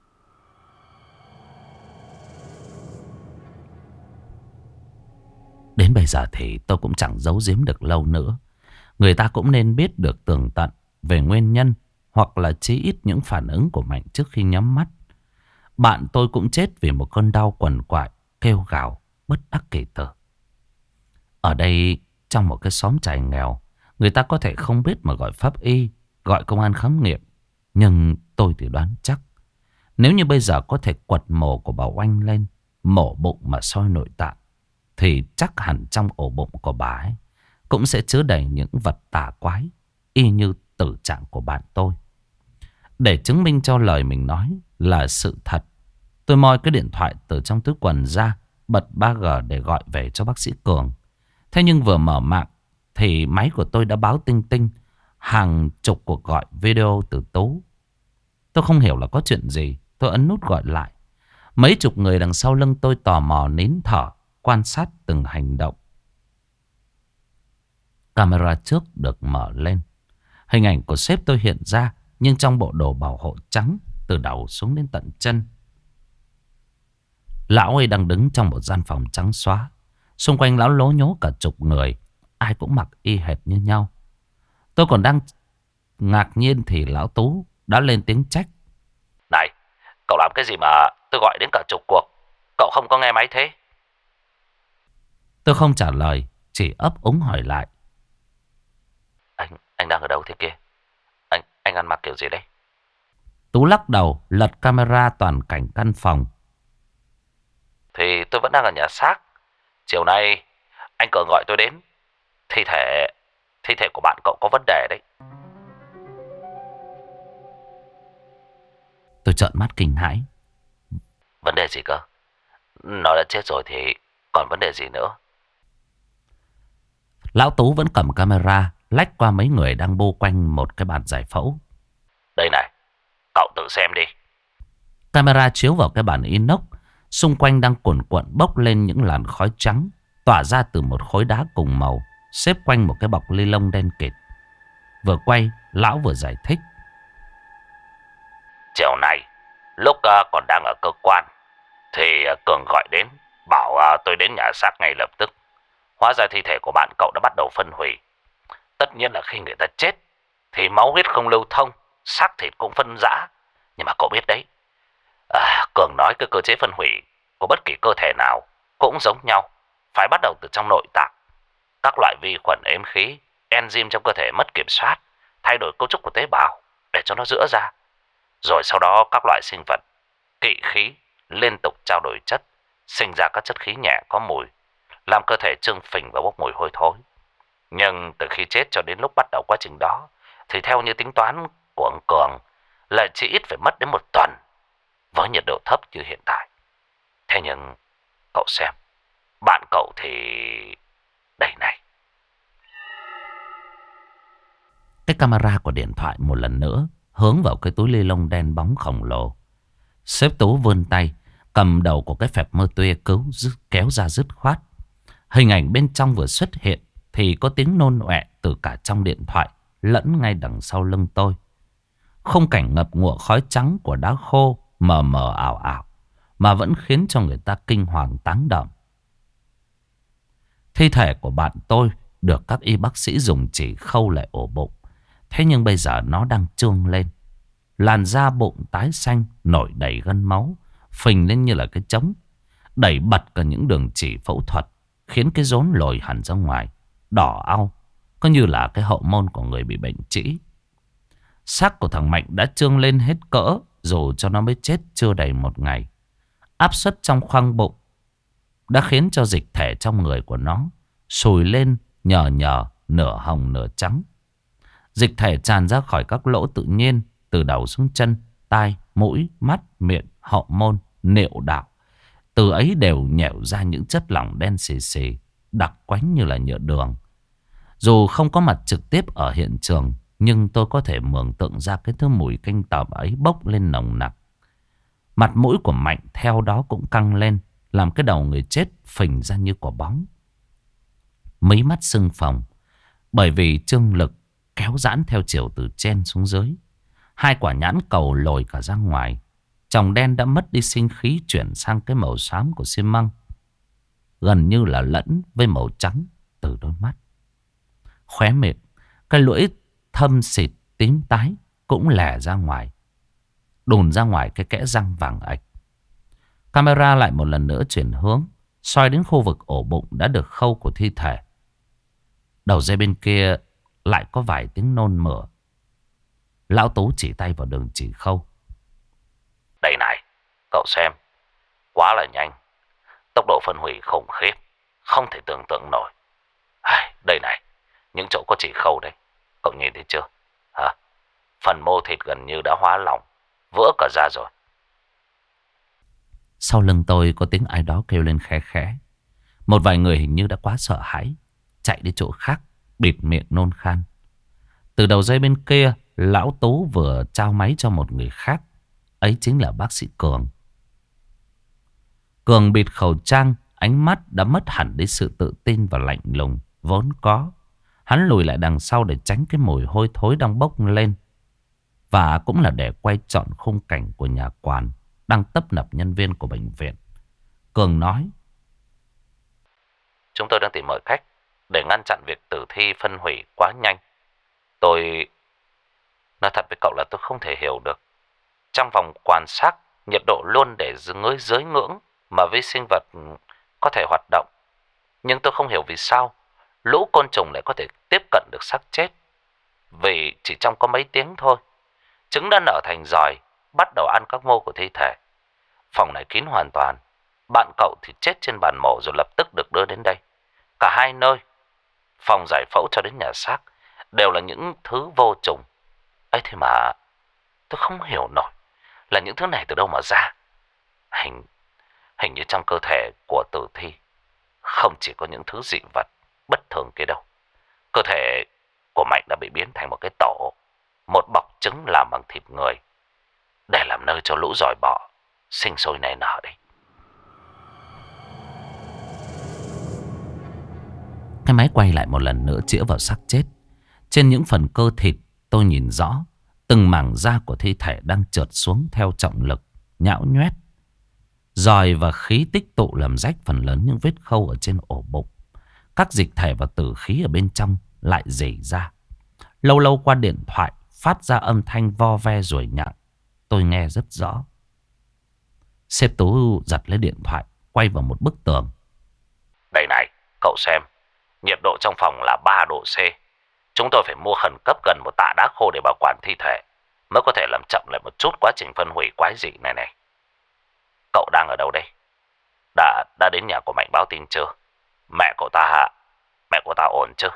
Đến bây giờ thì tôi cũng chẳng giấu giếm được lâu nữa. Người ta cũng nên biết được tường tận về nguyên nhân, hoặc là chí ít những phản ứng của Mạnh trước khi nhắm mắt. Bạn tôi cũng chết vì một cơn đau quằn quại, kêu gào bất đắc kỳ tử. Ở đây, trong một cái xóm trài nghèo, người ta có thể không biết mà gọi pháp y, gọi công an khám nghiệm. Nhưng tôi thì đoán chắc, nếu như bây giờ có thể quật mổ của bà Oanh lên, mổ bụng mà soi nội tạng, thì chắc hẳn trong ổ bụng của bà ấy cũng sẽ chứa đầy những vật tà quái, y như tử trạng của bạn tôi. Để chứng minh cho lời mình nói là sự thật, tôi moi cái điện thoại từ trong túi quần ra, bật 3G để gọi về cho bác sĩ Cường. Thế nhưng vừa mở mạng thì máy của tôi đã báo tinh tinh hàng chục cuộc gọi video từ Tú. Tôi không hiểu là có chuyện gì. Tôi ấn nút gọi lại. Mấy chục người đằng sau lưng tôi tò mò nín thở, quan sát từng hành động. Camera trước được mở lên. Hình ảnh của sếp tôi hiện ra, nhưng trong bộ đồ bảo hộ trắng từ đầu xuống đến tận chân. Lão ấy đang đứng trong một gian phòng trắng xóa. Xung quanh lão lố nhố cả chục người, ai cũng mặc y hệt như nhau. Tôi còn đang ngạc nhiên thì lão Tú đã lên tiếng trách. Này, cậu làm cái gì mà tôi gọi đến cả chục cuộc, cậu không có nghe máy thế? Tôi không trả lời, chỉ ấp úng hỏi lại. Anh đang ở đâu thế kia? Anh ăn mặc kiểu gì đấy? Tú lắc đầu, lật camera toàn cảnh căn phòng. Thì tôi vẫn đang ở nhà xác. Chiều nay anh Cường gọi tôi đến. Thi thể của bạn cậu có vấn đề đấy. Tôi trợn mắt kinh hãi. Vấn đề gì cơ? Nó đã chết rồi thì còn vấn đề gì nữa? Lão Tú vẫn cầm camera lách qua mấy người đang bô quanh một cái bàn giải phẫu. Đây này, cậu tự xem đi. Camera chiếu vào cái bàn inox. Xung quanh đang cuồn cuộn bốc lên những làn khói trắng, tỏa ra từ một khối đá cùng màu, xếp quanh một cái bọc ni lông đen kịt. Vừa quay, lão vừa giải thích. Chiều nay, lúc còn đang ở cơ quan, thì Cường gọi đến, bảo tôi đến nhà xác ngay lập tức. Hóa ra thi thể của bạn cậu đã bắt đầu phân hủy. Tất nhiên là khi người ta chết, thì máu huyết không lưu thông, xác thịt cũng phân rã. Nhưng mà cậu biết đấy, Cường nói cái cơ chế phân hủy của bất kỳ cơ thể nào cũng giống nhau, phải bắt đầu từ trong nội tạng. Các loại vi khuẩn êm khí, enzyme trong cơ thể mất kiểm soát, thay đổi cấu trúc của tế bào để cho nó rữa ra. Rồi sau đó các loại sinh vật kỵ khí liên tục trao đổi chất, sinh ra các chất khí nhẹ có mùi, làm cơ thể trương phình và bốc mùi hôi thối. Nhưng từ khi chết cho đến lúc bắt đầu quá trình đó, thì theo như tính toán của ông Cường, lại chỉ ít phải mất đến 1 tuần với nhiệt độ thấp như hiện tại. Thế nhưng cậu xem, bạn cậu thì đây này. Cái camera của điện thoại một lần nữa hướng vào cái túi ni lông đen bóng khổng lồ. Sếp Tú vươn tay cầm đầu của cái phẹp mơ tuê kéo ra dứt khoát. Hình ảnh bên trong vừa xuất hiện thì có tiếng nôn ọe từ cả trong điện thoại lẫn ngay đằng sau lưng tôi. Khung cảnh ngập ngụa khói trắng của đá khô mờ mờ ảo ảo mà vẫn khiến cho người ta kinh hoàng táng động. Thi thể của bạn tôi được các y bác sĩ dùng chỉ khâu lại ổ bụng. Thế nhưng bây giờ nó đang trương lên. Làn da bụng tái xanh, nổi đầy gân máu, phình lên như là cái trống, đẩy bật cả những đường chỉ phẫu thuật, khiến cái rốn lồi hẳn ra ngoài, đỏ au, có như là cái hậu môn của người bị bệnh trĩ. Xác của thằng Mạnh đã trương lên hết cỡ, dù cho nó mới chết chưa đầy một ngày. Áp suất trong khoang bụng đã khiến cho dịch thể trong người của nó sùi lên nhờ nhờ, nửa hồng nửa trắng. Dịch thể tràn ra khỏi các lỗ tự nhiên, từ đầu xuống chân, tai, mũi, mắt, miệng, hậu môn, niệu đạo. Từ ấy đều nhẻo ra những chất lỏng đen xì xì, đặc quánh như là nhựa đường. Dù không có mặt trực tiếp ở hiện trường, nhưng tôi có thể mường tượng ra cái thứ mùi canh tởm ấy bốc lên nồng nặc. Mặt mũi của Mạnh theo đó cũng căng lên, làm cái đầu người chết phình ra như quả bóng. Mấy mắt sưng phồng, bởi vì trương lực kéo giãn theo chiều từ trên xuống dưới. Hai quả nhãn cầu lồi cả ra ngoài. Tròng đen đã mất đi sinh khí, chuyển sang cái màu xám của xi măng, gần như là lẫn với màu trắng từ đôi mắt. Khóe miệng, cái lưỡi thâm xịt tím tái cũng lè ra ngoài, đùn ra ngoài cái kẽ răng vàng ạch. Camera lại một lần nữa chuyển hướng, soi đến khu vực ổ bụng đã được khâu của thi thể. Đầu dây bên kia lại có vài tiếng nôn mửa. Lão Tú chỉ tay vào đường chỉ khâu. Đây này, cậu xem, quá là nhanh. Tốc độ phân hủy khủng khiếp, không thể tưởng tượng nổi. Đây này, những chỗ có chỉ khâu đấy, cậu nhìn thấy chưa? Hả? Phần mô thịt gần như đã hóa lỏng, vỡ cả ra rồi. Sau lưng tôi có tiếng ai đó kêu lên khẽ khẽ. Một vài người hình như đã quá sợ hãi, chạy đi chỗ khác, bịt miệng nôn khan. Từ đầu dây bên kia, Lão Tú vừa trao máy cho một người khác. Ấy chính là bác sĩ Cường. Cường bịt khẩu trang, ánh mắt đã mất hẳn đi sự tự tin và lạnh lùng vốn có. Hắn lùi lại đằng sau để tránh cái mùi hôi thối đang bốc lên. Và cũng là để quay trọn khung cảnh của nhà quản đang tấp nập nhân viên của bệnh viện. Cường nói: Chúng tôi đang tìm mọi cách để ngăn chặn việc tử thi phân hủy quá nhanh. Tôi nói thật với cậu là tôi không thể hiểu được. Trong vòng quan sát, nhiệt độ luôn để dưới ngưỡng mà vi sinh vật có thể hoạt động. Nhưng tôi không hiểu vì sao lũ côn trùng lại có thể tiếp cận được xác chết. Vì chỉ trong có mấy tiếng thôi, trứng đã nở thành giòi, bắt đầu ăn các mô của thi thể. Phòng này kín hoàn toàn. Bạn cậu thì chết trên bàn mổ rồi lập tức được đưa đến đây. Cả hai nơi, phòng giải phẫu cho đến nhà xác, đều là những thứ vô trùng. Ấy thế mà tôi không hiểu nổi là những thứ này từ đâu mà ra. Hình như trong cơ thể của tử thi không chỉ có những thứ dị vật bất thường kia đâu. Cơ thể của Mạnh đã bị biến thành một cái tổ, một bọc trứng làm bằng thịt người, để làm nơi cho lũ giòi bọ sinh sôi nảy nở đấy. Cái máy quay lại một lần nữa chĩa vào xác chết. Trên những phần cơ thịt tôi nhìn rõ từng mảng da của thi thể đang trượt xuống theo trọng lực, nhão nhoét. Giòi và khí tích tụ làm rách phần lớn những vết khâu ở trên ổ bụng. Các dịch thể và tử khí ở bên trong lại rỉ ra. Lâu lâu qua điện thoại phát ra âm thanh vo ve ruồi nhặng. Tôi nghe rất rõ. Sếp Tú giật lấy điện thoại, quay vào một bức tường. Đây này, cậu xem. Nhiệt độ trong phòng là 3 độ C. Chúng tôi phải mua khẩn cấp gần một tạ đá khô để bảo quản thi thể, mới có thể làm chậm lại một chút quá trình phân hủy quái dị này này. Cậu đang ở đâu đây? Đã đến nhà của Mạnh báo tin chưa? Mẹ cậu ta ổn chứ?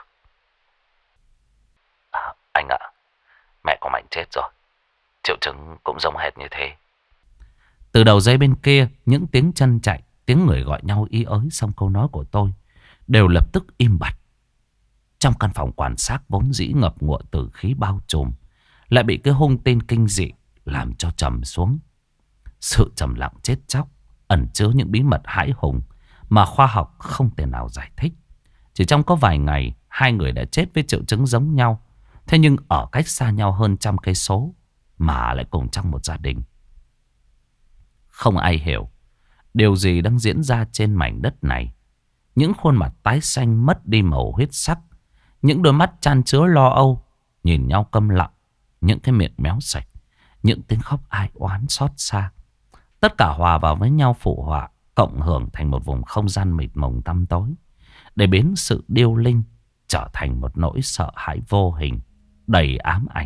Anh ạ, mẹ của Mạnh chết rồi. Triệu chứng cũng giống hệt như thế. Từ đầu dây bên kia, những tiếng chân chạy, tiếng người gọi nhau ý ới xong câu nói của tôi đều lập tức im bặt. Trong căn phòng quan sát vốn dĩ ngập ngụa tử khí bao trùm, lại bị cái hung tên kinh dị làm cho trầm xuống. Sự trầm lặng chết chóc ẩn chứa những bí mật hãi hùng mà khoa học không thể nào giải thích. Chỉ trong có vài ngày, hai người đã chết với triệu chứng giống nhau, Thế nhưng ở cách xa nhau hơn 100 cây số mà lại cùng trong một gia đình. Không ai hiểu điều gì đang diễn ra trên mảnh đất này. Những khuôn mặt tái xanh mất đi màu huyết sắc, những đôi mắt chan chứa lo âu nhìn nhau câm lặng, những cái miệng méo sạch, những tiếng khóc ai oán xót xa. Tất cả hòa vào với nhau phụ họa, cộng hưởng thành một vùng không gian mịt mùng tăm tối, để biến sự điêu linh trở thành một nỗi sợ hãi vô hình, đầy ám ảnh.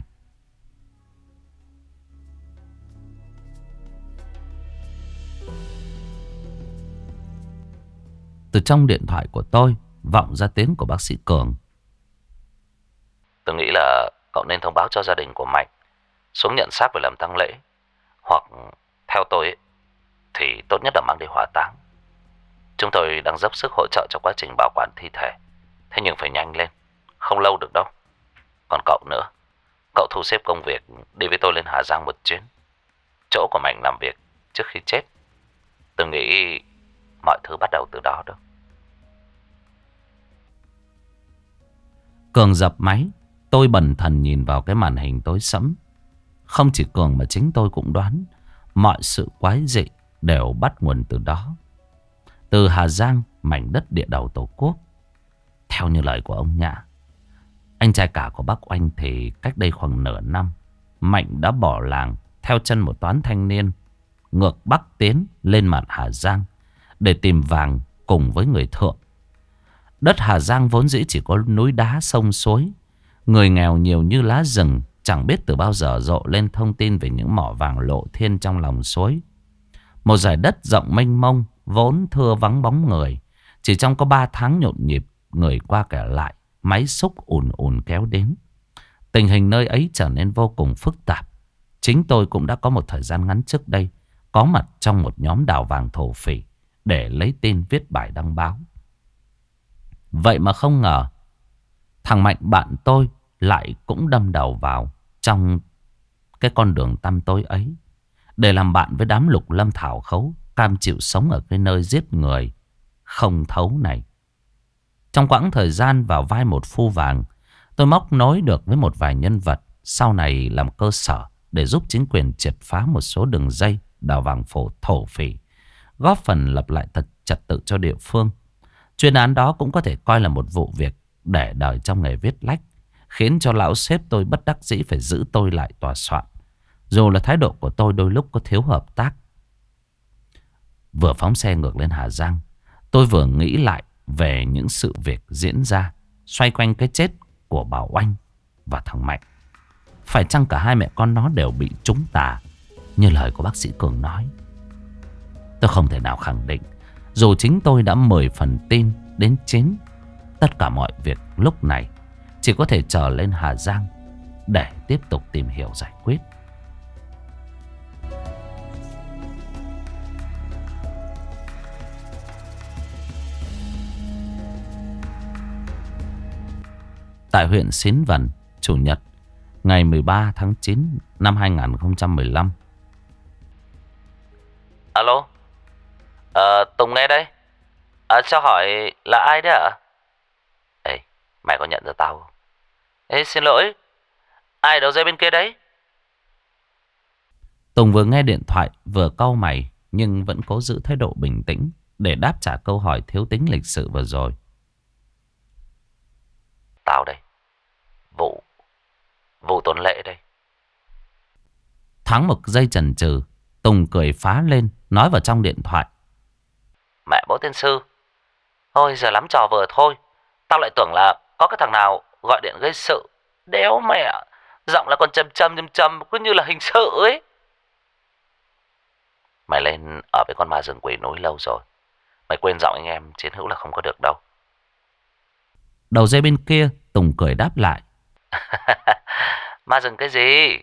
Từ trong điện thoại của tôi vọng ra tiếng của bác sĩ Cường. Tôi nghĩ là cậu nên thông báo cho gia đình của Mạnh xuống nhận xác về làm tang lễ. Hoặc theo tôi ấy, thì tốt nhất là mang đi hỏa táng. Chúng tôi đang dốc sức hỗ trợ cho quá trình bảo quản thi thể. Thế nhưng phải nhanh lên, không lâu được đâu. Còn cậu nữa, cậu thu xếp công việc đi với tôi lên Hà Giang một chuyến. Chỗ của Mạnh làm việc trước khi chết. Tôi nghĩ mọi thứ bắt đầu từ đó đâu. Cường dập máy. Tôi bần thần nhìn vào cái màn hình tối sẫm. Không chỉ Cường mà chính tôi cũng đoán mọi sự quái dị đều bắt nguồn từ đó. Từ Hà Giang, mảnh đất địa đầu Tổ quốc. Theo như lời của ông Nhã, anh trai cả của bác Oanh, thì cách đây khoảng nửa năm, Mạnh đã bỏ làng theo chân một toán thanh niên ngược Bắc tiến lên mặt Hà Giang để tìm vàng cùng với người thượng. Đất Hà Giang vốn dĩ chỉ có núi đá sông suối, người nghèo nhiều như lá rừng. Chẳng biết từ bao giờ rộ lên thông tin về những mỏ vàng lộ thiên trong lòng suối. Một dải đất rộng mênh mông, vốn thưa vắng bóng người. Chỉ trong có 3 tháng nhộn nhịp, người qua kẻ lại, máy xúc ùn ùn kéo đến. Tình hình nơi ấy trở nên vô cùng phức tạp. Chính tôi cũng đã có một thời gian ngắn trước đây có mặt trong một nhóm đào vàng thổ phỉ để lấy tin viết bài đăng báo. Vậy mà không ngờ thằng Mạnh bạn tôi lại cũng đâm đầu vào trong cái con đường tăm tối ấy để làm bạn với đám lục lâm thảo khấu, cam chịu sống ở cái nơi giết người không thấu này. Trong quãng thời gian vào vai một phu vàng, tôi móc nối được với một vài nhân vật sau này làm cơ sở để giúp chính quyền triệt phá một số đường dây đào vàng thổ phỉ, góp phần lập lại trật tự cho địa phương. Chuyên án đó cũng có thể coi là một vụ việc để đời trong nghề viết lách, khiến cho lão sếp tôi bất đắc dĩ phải giữ tôi lại tòa soạn. Dù là thái độ của tôi đôi lúc có thiếu hợp tác. Vừa phóng xe ngược lên Hà Giang, tôi vừa nghĩ lại về những sự việc diễn ra xoay quanh cái chết của bà Oanh và thằng Mạnh. Phải chăng cả hai mẹ con nó đều bị trúng tà như lời của bác sĩ Cường nói? Tôi không thể nào khẳng định, dù chính tôi đã 10 phần tin đến 9. Tất cả mọi việc lúc này chỉ có thể trở lên Hà Giang để tiếp tục tìm hiểu giải quyết. Tại huyện Xín Vần, Chủ nhật, ngày 13 tháng 9 năm 2015. Alo, Tùng nghe đây. Cho hỏi là ai đấy ạ? Ê, mày có nhận ra tao không? Ê, xin lỗi, ai đầu dây bên kia đấy? Tùng vừa nghe điện thoại vừa cau mày, nhưng vẫn cố giữ thái độ bình tĩnh để đáp trả câu hỏi thiếu tính lịch sự vừa rồi. Tao đây, Vụ Tuấn Lệ đây. Thắng một giây chần chừ, Tùng cười phá lên, nói vào trong điện thoại. Mẹ bố tiên sư, thôi giờ lắm trò vừa thôi. Tao lại tưởng là có cái thằng nào gọi điện gây sự. Đéo mẹ, giọng là còn châm cứ như là hình sự ấy. Mày lên ở với con ma rừng quỷ núi lâu rồi, mày quên giọng anh em chiến hữu là không có được đâu. Đầu dây bên kia, Tùng cười đáp lại. Ma rừng cái gì?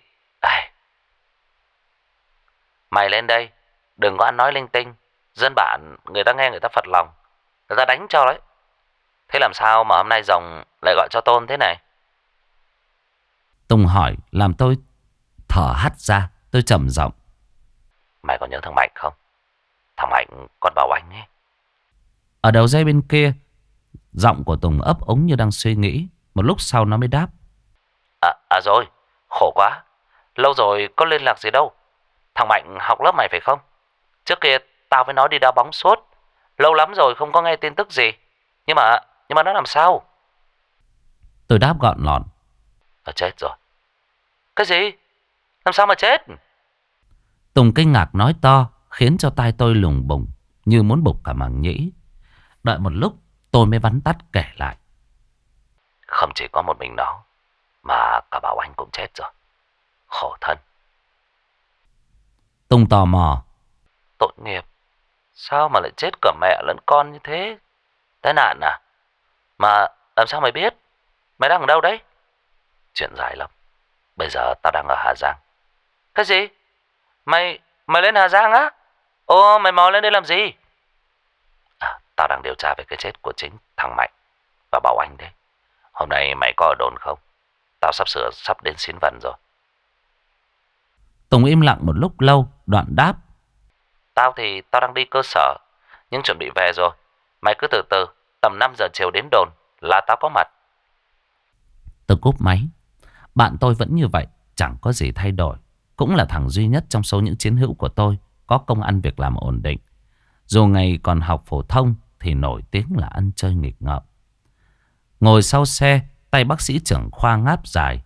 Mày lên đây, đừng có ăn nói linh tinh. Dân bản người ta nghe người ta phật lòng, người ta đánh cho đấy. Thế làm sao mà hôm nay rồng lại gọi cho Tôn thế này? Tùng hỏi làm tôi thở hắt ra. Tôi trầm giọng. Mày còn nhớ thằng Mạnh không? Thằng Mạnh con bảo anh ấy. Ở đầu dây bên kia, giọng của Tùng ấp ống như đang suy nghĩ. Một lúc sau nó mới đáp. Rồi, khổ quá. Lâu rồi có liên lạc gì đâu. Thằng Mạnh học lớp mày phải không? Trước kia tao với nó đi đá bóng suốt. Lâu lắm rồi không có nghe tin tức gì. Nhưng mà nó làm sao? Tôi đáp gọn lọn. Nó chết rồi. Cái gì? Làm sao mà chết? Tùng kinh ngạc nói to, khiến cho tai tôi lùng bùng, như muốn bục cả màng nhĩ. Đợi một lúc, tôi mới vắn tắt kể lại. Không chỉ có một mình nó, mà cả Bảo Anh cũng chết rồi. Khổ thân. Tùng tò mò. Tội nghiệp. Sao mà lại chết cả mẹ lẫn con như thế? Tai nạn à? Mà làm sao mày biết? Mày đang ở đâu đấy? Chuyện dài lắm. Bây giờ tao đang ở Hà Giang. Cái gì? Mày lên Hà Giang á? Ồ, mày mò lên đây làm gì? Tao đang điều tra về cái chết của chính thằng Mạnh và Bảo Anh đấy. Hôm nay mày có ở đồn không? Tao sắp đến xin vận rồi. Tùng im lặng một lúc lâu, đoạn đáp. Tao đang đi cơ sở, nhưng chuẩn bị về rồi. Mày cứ từ từ, tầm 5 giờ chiều đến đồn là tao có mặt. Tôi cúp máy. Bạn tôi vẫn như vậy, chẳng có gì thay đổi. Cũng là thằng duy nhất trong số những chiến hữu của tôi có công ăn việc làm ổn định. Dù ngày còn học phổ thông thì nổi tiếng là ăn chơi nghịch ngợm. Ngồi sau xe, tay bác sĩ trưởng khoa ngáp dài.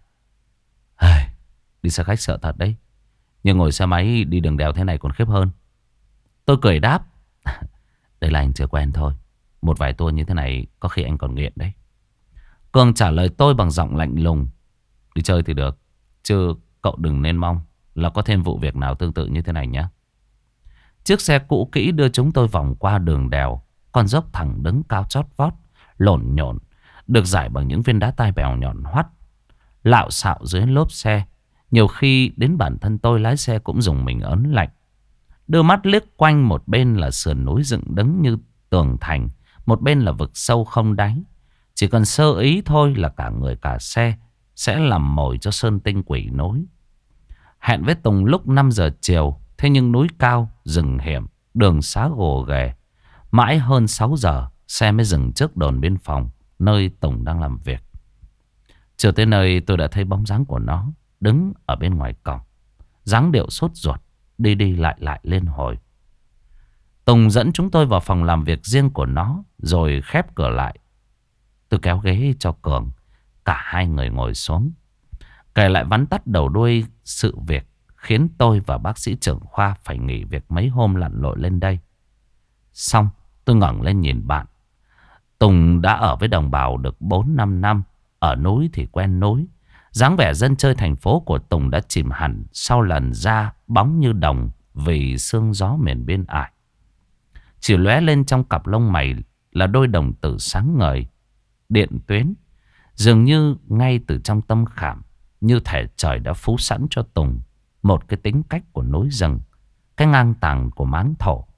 Đi xe khách sợ thật đấy. Nhưng ngồi xe máy đi đường đèo thế này còn khiếp hơn. Tôi cười đáp. Đây là anh chưa quen thôi. Một vài tour như thế này có khi anh còn nghiện đấy. Cường trả lời tôi bằng giọng lạnh lùng. Đi chơi thì được, chứ cậu đừng nên mong là có thêm vụ việc nào tương tự như thế này nhé. Chiếc xe cũ kỹ đưa chúng tôi vòng qua đường đèo. Con dốc thẳng đứng cao chót vót, lộn nhộn, được giải bằng những viên đá tai bèo nhọn hoắt, lạo xạo dưới lốp xe. Nhiều khi đến bản thân tôi lái xe cũng dùng mình ớn lạnh. Đưa mắt liếc quanh, một bên là sườn núi dựng đứng như tường thành, một bên là vực sâu không đáy. Chỉ cần sơ ý thôi là cả người cả xe sẽ làm mồi cho sơn tinh quỷ núi. Hẹn với Tùng lúc 5 giờ chiều. Thế nhưng núi cao, rừng hiểm, đường xá gồ ghề. Mãi hơn 6 giờ xe mới dừng trước đồn biên phòng, nơi Tùng đang làm việc. Chưa tới nơi tôi đã thấy bóng dáng của nó đứng ở bên ngoài cổng, dáng điệu sốt ruột, đi đi lại lại liên hồi. Tùng dẫn chúng tôi vào phòng làm việc riêng của nó, rồi khép cửa lại. Tôi kéo ghế cho Cường. Cả hai người ngồi xuống, kể lại vắn tắt đầu đuôi sự việc khiến tôi và bác sĩ trưởng khoa phải nghỉ việc mấy hôm lặn lội lên đây. Xong tôi ngẩng lên nhìn bạn. Tùng đã ở với đồng bào được 4-5 năm. Ở núi thì quen núi. Dáng vẻ dân chơi thành phố của Tùng đã chìm hẳn sau lần ra bóng như đồng vì sương gió miền biên ải. Chỉ lóe lên trong cặp lông mày là đôi đồng tử sáng ngời, điện tuyến. Dường như ngay từ trong tâm khảm, như thể trời đã phú sẵn cho Tùng một cái tính cách của núi rừng, cái ngang tàng của máng thổ.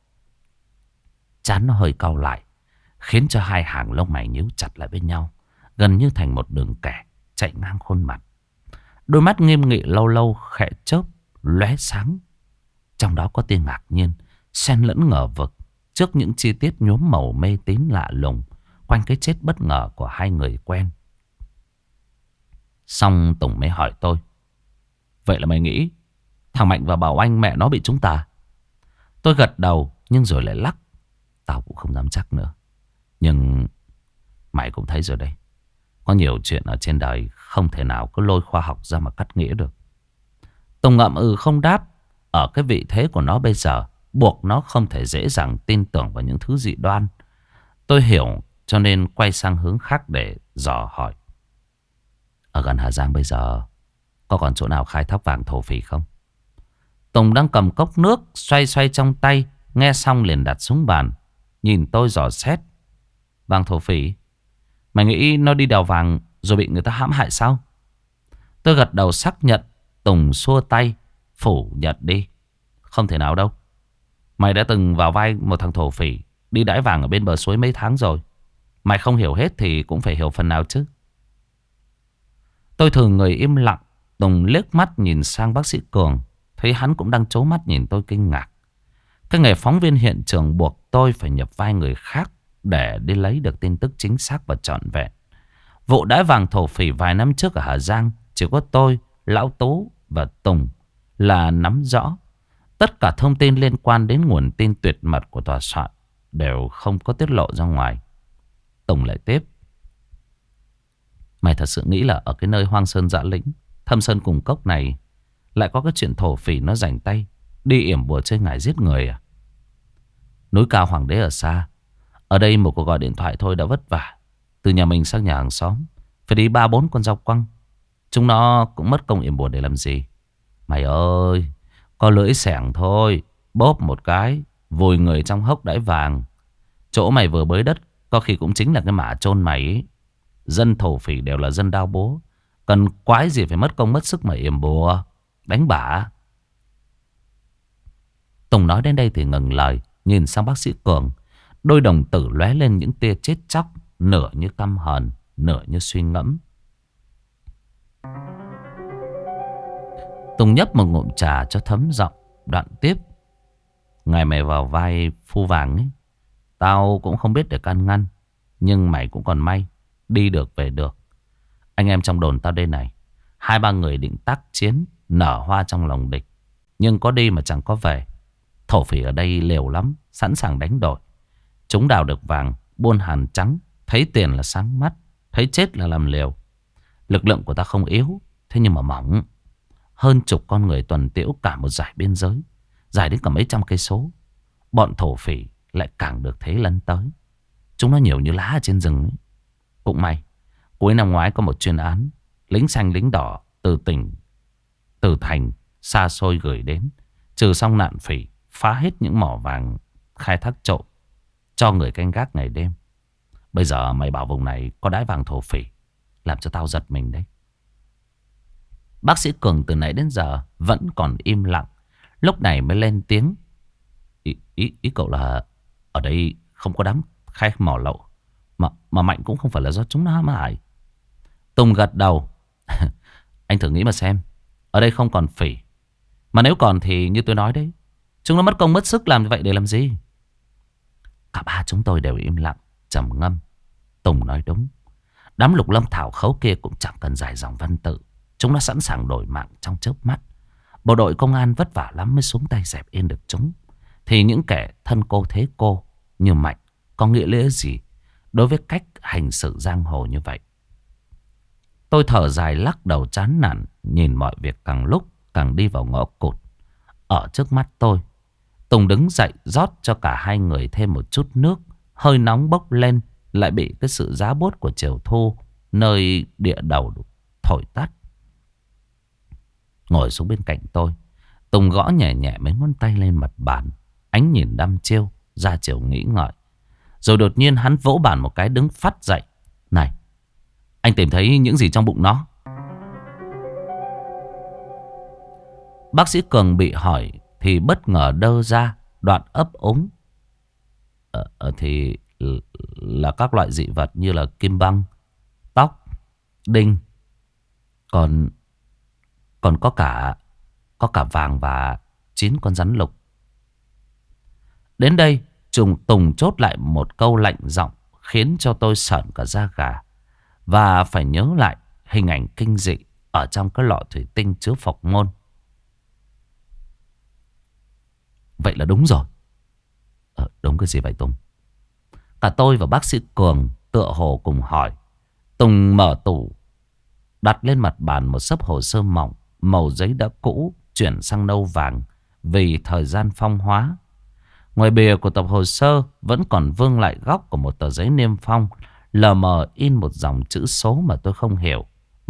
Trán nó hơi cau lại, khiến cho hai hàng lông mày nhíu chặt lại với nhau, gần như thành một đường kẻ chạy ngang khuôn mặt. Đôi mắt nghiêm nghị lâu lâu khẽ chớp, lóe sáng. Trong đó có tia ngạc nhiên, xen lẫn ngờ vực trước những chi tiết nhuốm màu mê tín lạ lùng quanh cái chết bất ngờ của hai người quen. Xong Tùng mới hỏi tôi. Vậy là mày nghĩ thằng Mạnh và Bảo Anh mẹ nó bị chúng ta? Tôi gật đầu nhưng rồi lại lắc. Tao cũng không dám chắc nữa. Nhưng mày cũng thấy rồi đấy. Có nhiều chuyện ở trên đời không thể nào cứ lôi khoa học ra mà cắt nghĩa được. Tùng ngậm không đáp. Ở cái vị thế của nó bây giờ, buộc nó không thể dễ dàng tin tưởng vào những thứ dị đoan. Tôi hiểu cho nên quay sang hướng khác để dò hỏi. Ở gần Hà Giang bây giờ có còn chỗ nào khai thác vàng thổ phỉ không? Tùng đang cầm cốc nước xoay xoay trong tay, nghe xong liền đặt xuống bàn, nhìn tôi dò xét. Vàng thổ phỉ? Mày nghĩ nó đi đào vàng rồi bị người ta hãm hại sao? Tôi gật đầu xác nhận. Tùng xua tay phủ nhận đi. Không thể nào đâu. Mày đã từng vào vai một thằng thổ phỉ đi đãi vàng ở bên bờ suối mấy tháng rồi. Mày không hiểu hết thì cũng phải hiểu phần nào chứ. Tôi thường người im lặng. Tùng liếc mắt nhìn sang bác sĩ Cường, thấy hắn cũng đang trố mắt nhìn tôi kinh ngạc. Cái nghề phóng viên hiện trường buộc tôi phải nhập vai người khác để đi lấy được tin tức chính xác và trọn vẹn. Vụ đãi vàng thổ phỉ vài năm trước ở Hà Giang chỉ có tôi, Lão Tú và Tùng là nắm rõ. Tất cả thông tin liên quan đến nguồn tin tuyệt mật của tòa soạn đều không có tiết lộ ra ngoài. Tùng lại tiếp: mày thật sự nghĩ là ở cái nơi hoang sơn dã lĩnh, thâm sơn cùng cốc này lại có cái chuyện thổ phỉ nó rảnh tay đi yểm bùa chơi ngải giết người à? Núi cao hoàng đế ở xa, ở đây một cuộc gọi điện thoại thôi đã vất vả. Từ nhà mình sang nhà hàng xóm phải đi 3-4 con dao quăng. Chúng nó cũng mất công yểm bùa để làm gì. Mày ơi, có lưỡi xẻng thôi, bóp một cái vùi người trong hốc đãi vàng. Chỗ mày vừa bới đất có khi cũng chính là cái mả chôn mày ấy. Dân thổ phỉ đều là dân đao bố, cần quái gì phải mất công mất sức mà yểm bùa đánh bả. Tùng nói đến đây thì ngừng lời, nhìn sang bác sĩ Cường. Đôi đồng tử lóe lên những tia chết chóc, nửa như căm hờn, nửa như suy ngẫm. Tùng nhấp một ngụm trà cho thấm giọng, đoạn tiếp: ngày mày vào vai phu vàng ấy, tao cũng không biết để can ngăn. Nhưng mày cũng còn may, đi được về được. Anh em trong đồn tao đây này, 2-3 người định tác chiến, nở hoa trong lòng địch, nhưng có đi mà chẳng có về. Thổ phỉ ở đây liều lắm, sẵn sàng đánh đổi. Chúng đào được vàng, buôn hàn trắng, thấy tiền là sáng mắt, thấy chết là làm liều. Lực lượng của ta không yếu, thế nhưng mà mỏng. Hơn chục con người tuần tiễu cả một dải biên giới, dài đến cả mấy trăm cây số. Bọn thổ phỉ lại càng được thế lấn tới. Chúng nó nhiều như lá ở trên rừng ấy. Cũng may, cuối năm ngoái có một chuyên án, lính xanh lính đỏ từ tỉnh, từ thành xa xôi gửi đến, trừ xong nạn phỉ, phá hết những mỏ vàng khai thác trộm, cho người canh gác ngày đêm. Bây giờ mày bảo vùng này có đái vàng thổ phỉ, làm cho tao giật mình đấy. Bác sĩ Cường từ nãy đến giờ vẫn còn im lặng, lúc này mới lên tiếng: Ý cậu là ở đây không có đám khai mỏ lậu, mà Mạnh cũng không phải là do chúng nó hãm hại. Tùng gật đầu. Anh thử nghĩ mà xem, ở đây không còn phỉ, mà nếu còn thì như tôi nói đấy, chúng nó mất công mất sức làm như vậy để làm gì? Cả ba chúng tôi đều im lặng, trầm ngâm. Tùng nói đúng. Đám lục lâm thảo khấu kia cũng chẳng cần dài dòng văn tự, chúng nó sẵn sàng đổi mạng trong chớp mắt. Bộ đội công an vất vả lắm mới xuống tay dẹp yên được chúng. Thì những kẻ thân cô thế cô như Mạnh có nghĩa lẽ gì đối với cách hành xử giang hồ như vậy? Tôi thở dài lắc đầu chán nản, nhìn mọi việc càng lúc càng đi vào ngõ cụt. Ở trước mắt tôi, Tùng đứng dậy rót cho cả hai người thêm một chút nước. Hơi nóng bốc lên, lại bị cái sự giá buốt của chiều thu nơi địa đầu thổi tắt. Ngồi xuống bên cạnh tôi, Tùng gõ nhẹ nhẹ mấy ngón tay lên mặt bàn, ánh nhìn đăm chiêu, ra chiều nghĩ ngợi. Rồi đột nhiên hắn vỗ bàn một cái, đứng phắt dậy. Này, anh tìm thấy những gì trong bụng nó? Bác sĩ Cường bị hỏi thì bất ngờ đơ ra, đoạn ấp úng. Thì là các loại dị vật như là kim băng, tóc, đinh. Còn có cả vàng và 9 con rắn lục. Đến đây Tùng chốt lại một câu lạnh giọng, khiến cho tôi sởn cả da gà. Và phải nhớ lại hình ảnh kinh dị ở trong cái lọ thủy tinh chứa phộc môn. Vậy là đúng rồi. Đúng cái gì vậy Tùng? Cả tôi và bác sĩ Cường tựa hồ cùng hỏi. Tùng mở tủ, đặt lên mặt bàn một xấp hồ sơ mỏng, màu giấy đã cũ, chuyển sang nâu vàng vì thời gian phong hóa. Ngoài bìa của tập hồ sơ vẫn còn vương lại góc của một tờ giấy niêm phong, lờ mờ in một dòng chữ số mà tôi không hiểu: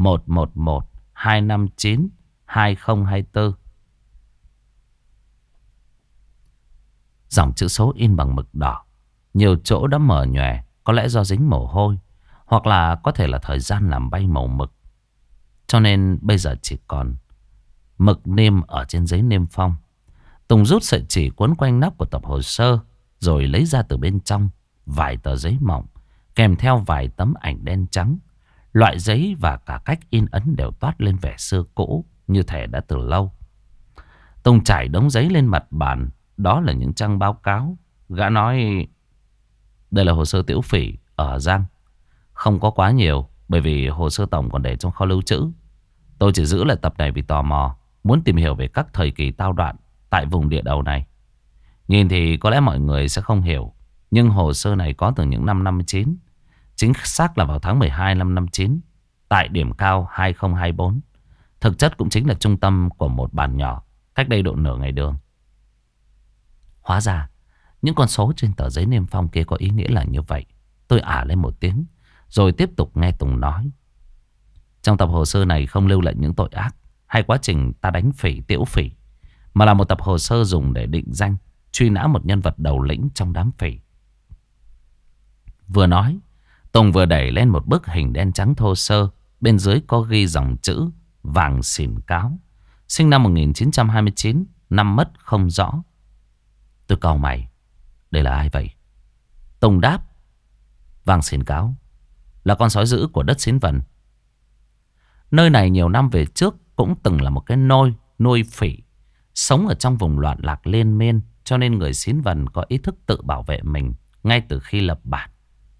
111-259-2024. Dòng chữ số in bằng mực đỏ, nhiều chỗ đã mờ nhòe, có lẽ do dính mồ hôi, hoặc là có thể là thời gian làm bay màu mực. Cho nên bây giờ chỉ còn mực nêm ở trên giấy niêm phong. Tùng rút sợi chỉ quấn quanh nắp của tập hồ sơ, rồi lấy ra từ bên trong vài tờ giấy mỏng, kèm theo vài tấm ảnh đen trắng. Loại giấy và cả cách in ấn đều toát lên vẻ xưa cũ, như thể đã từ lâu. Tùng trải đống giấy lên mặt bàn. Đó là những trang báo cáo. Gã nói đây là hồ sơ tiểu phỉ ở Hà Giang. Không có quá nhiều, bởi vì hồ sơ tổng còn để trong kho lưu trữ. Tôi chỉ giữ lại tập này vì tò mò, muốn tìm hiểu về các thời kỳ tao đoạn tại vùng địa đầu này. Nhìn thì có lẽ mọi người sẽ không hiểu, nhưng hồ sơ này có từ những năm 59. Chính xác là vào tháng 12 năm 59, tại điểm cao 2024. Thực chất cũng chính là trung tâm của một bản nhỏ, cách đây độ nửa ngày đường. Hóa ra, những con số trên tờ giấy niêm phong kia có ý nghĩa là như vậy. Tôi ả lên một tiếng, rồi tiếp tục nghe Tùng nói. Trong tập hồ sơ này không lưu lại những tội ác hay quá trình ta đánh phỉ tiễu phỉ, mà là một tập hồ sơ dùng để định danh, truy nã một nhân vật đầu lĩnh trong đám phỉ. Vừa nói, Tùng vừa đẩy lên một bức hình đen trắng thô sơ. Bên dưới có ghi dòng chữ Vàng Xỉn Cáo, sinh năm 1929, năm mất không rõ. Tôi cau mày, đây là ai vậy? Tùng đáp, Vàng Xỉn Cáo là con sói dữ của đất Xín Vần. Nơi này nhiều năm về trước cũng từng là một cái nôi nuôi phỉ, sống ở trong vùng loạn lạc liên miên, cho nên người Xín Vần có ý thức tự bảo vệ mình ngay từ khi lập bản.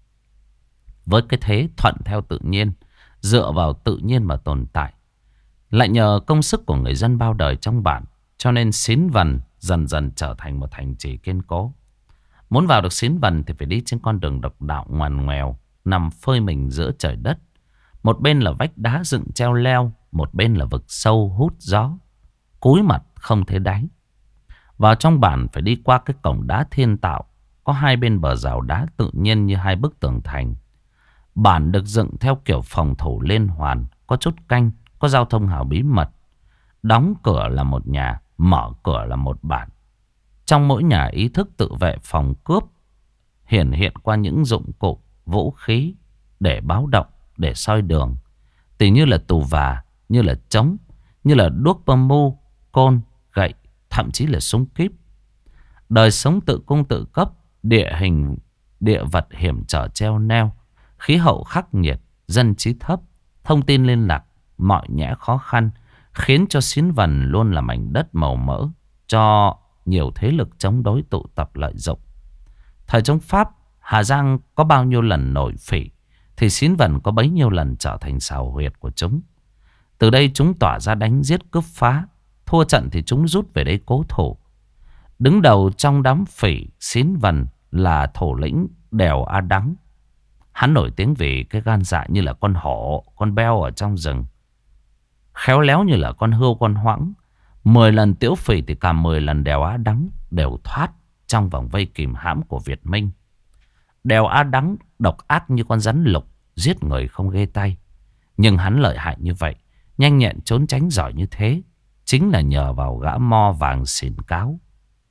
Với cái thế thuận theo tự nhiên, dựa vào tự nhiên mà tồn tại, lại nhờ công sức của người dân bao đời trong bản, cho nên Xín Vần dần dần trở thành một thành trì kiên cố. Muốn vào được Xín Vần thì phải đi trên con đường độc đạo ngoằn ngoèo, nằm phơi mình giữa trời đất. Một bên là vách đá dựng treo leo, một bên là vực sâu hút gió, cúi mặt không thấy đáy. Vào trong bản phải đi qua cái cổng đá thiên tạo, có hai bên bờ rào đá tự nhiên như hai bức tường thành. Bản được dựng theo kiểu phòng thủ liên hoàn, có chốt canh, có giao thông hào bí mật. Đóng cửa là một nhà, mở cửa là một bản. Trong mỗi nhà ý thức tự vệ phòng cướp hiện qua những dụng cụ, vũ khí để báo động, để soi đường. Tỉ như là tù và, như là trống, như là đuốc bơm mu, côn, gậy, thậm chí là súng kíp. Đời sống tự cung tự cấp, địa hình, địa vật hiểm trở treo neo, khí hậu khắc nghiệt, dân trí thấp, thông tin liên lạc mọi nhẽ khó khăn, khiến cho Xín Vần luôn là mảnh đất màu mỡ cho nhiều thế lực chống đối tụ tập lợi dụng. Thời chống Pháp, Hà Giang có bao nhiêu lần nổi phỉ thì Xín Vần có bấy nhiêu lần trở thành sào huyệt của chúng. Từ đây chúng tỏa ra đánh giết cướp phá, thua trận thì chúng rút về đây cố thủ. Đứng đầu trong đám phỉ Xín Vần là thủ lĩnh Đèo A Đắng. Hắn nổi tiếng vì cái gan dạ như là con hổ, con beo ở trong rừng, khéo léo như là con hươu con hoãng. 10 lần tiễu phỉ thì cả 10 lần Đèo Á Đắng đều thoát trong vòng vây kìm hãm của Việt Minh. Đèo Á Đắng độc ác như con rắn lục, giết người không ghê tay. Nhưng hắn lợi hại như vậy, nhanh nhẹn trốn tránh giỏi như thế, chính là nhờ vào gã mo Vàng Xỉn Cáo.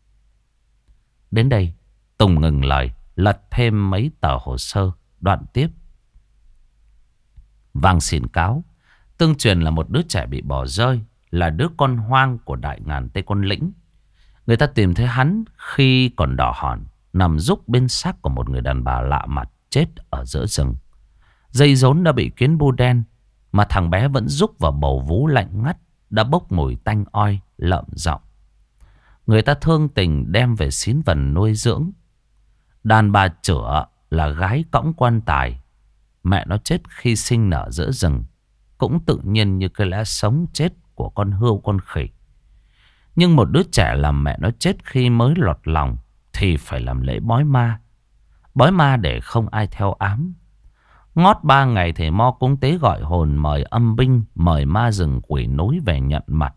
Đến đây, Tùng ngừng lời, lật thêm mấy tờ hồ sơ, đoạn tiếp. Vàng Xỉn Cáo tương truyền là một đứa trẻ bị bỏ rơi, là đứa con hoang của Đại Ngàn Tây Côn Lĩnh. Người ta tìm thấy hắn khi còn đỏ hòn, nằm rúc bên xác của một người đàn bà lạ mặt chết ở giữa rừng. Dây rốn đã bị kiến bu đen, mà thằng bé vẫn rúc vào bầu vú lạnh ngắt, đã bốc mùi tanh oi lợm giọng. Người ta thương tình đem về Xín Vần nuôi dưỡng. Đàn bà Chửa là gái cõng quan tài, mẹ nó chết khi sinh nở giữa rừng, cũng tự nhiên như cái lẽ sống chết của con hươu con khỉ. Nhưng một đứa trẻ làm mẹ nó chết khi mới lọt lòng thì phải làm lễ bói ma. Bói ma để không ai theo ám. Ngót 3 ngày thầy mo cúng tế gọi hồn, mời âm binh, mời ma rừng quỷ núi về nhận mặt.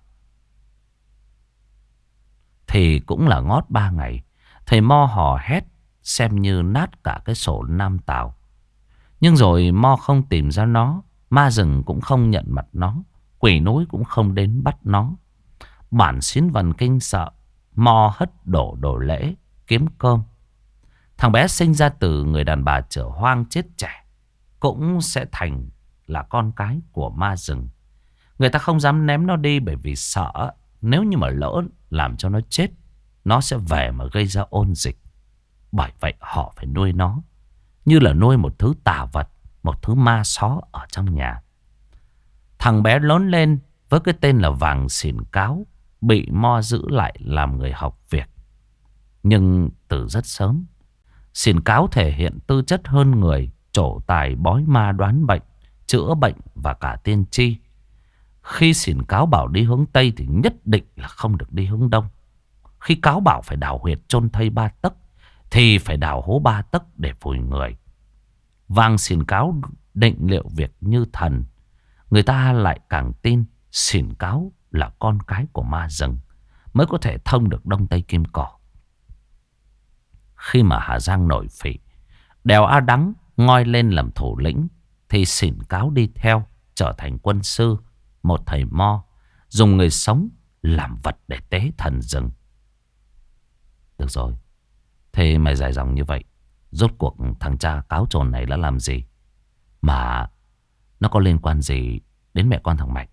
Thì cũng là ngót 3 ngày, thầy mo hò hét xem như nát cả cái sổ Nam Tào. Nhưng rồi mo không tìm ra nó, ma rừng cũng không nhận mặt nó, quỷ núi cũng không đến bắt nó. Bản Xín Vần kinh sợ, mo hất đổ lễ kiếm cơm. Thằng bé sinh ra từ người đàn bà Chửa hoang chết trẻ cũng sẽ thành là con cái của ma rừng. Người ta không dám ném nó đi bởi vì sợ nếu như mà lỡ làm cho nó chết, nó sẽ về mà gây ra ôn dịch. Bởi vậy họ phải nuôi nó như là nuôi một thứ tà vật, một thứ ma só ở trong nhà. Thằng bé lớn lên với cái tên là Vàng Xỉn Cáo, bị mo giữ lại làm người học việc. Nhưng từ rất sớm, Xỉn Cáo thể hiện tư chất hơn người, trổ tài bói ma đoán bệnh, chữa bệnh và cả tiên tri. Khi xỉn cáo bảo đi hướng Tây thì nhất định là không được đi hướng Đông. Khi cáo bảo phải đào huyệt chôn thây 3 tấc thì phải đào hố 3 tấc để vùi người. Vang xỉn cáo định liệu việc như thần. Người ta lại càng tin xỉn cáo là con cái của ma rừng, mới có thể thông được Đông Tây Kim Cỏ. Khi mà Hà Giang nổi phỉ, đèo A Đắng ngoi lên làm thủ lĩnh, thì xỉn cáo đi theo, trở thành quân sư, một thầy mo, dùng người sống làm vật để tế thần rừng. Được rồi, thế mày dài dòng như vậy, rốt cuộc thằng cha cáo trồn này đã làm gì? Mà nó có liên quan gì đến mẹ con thằng Mạnh?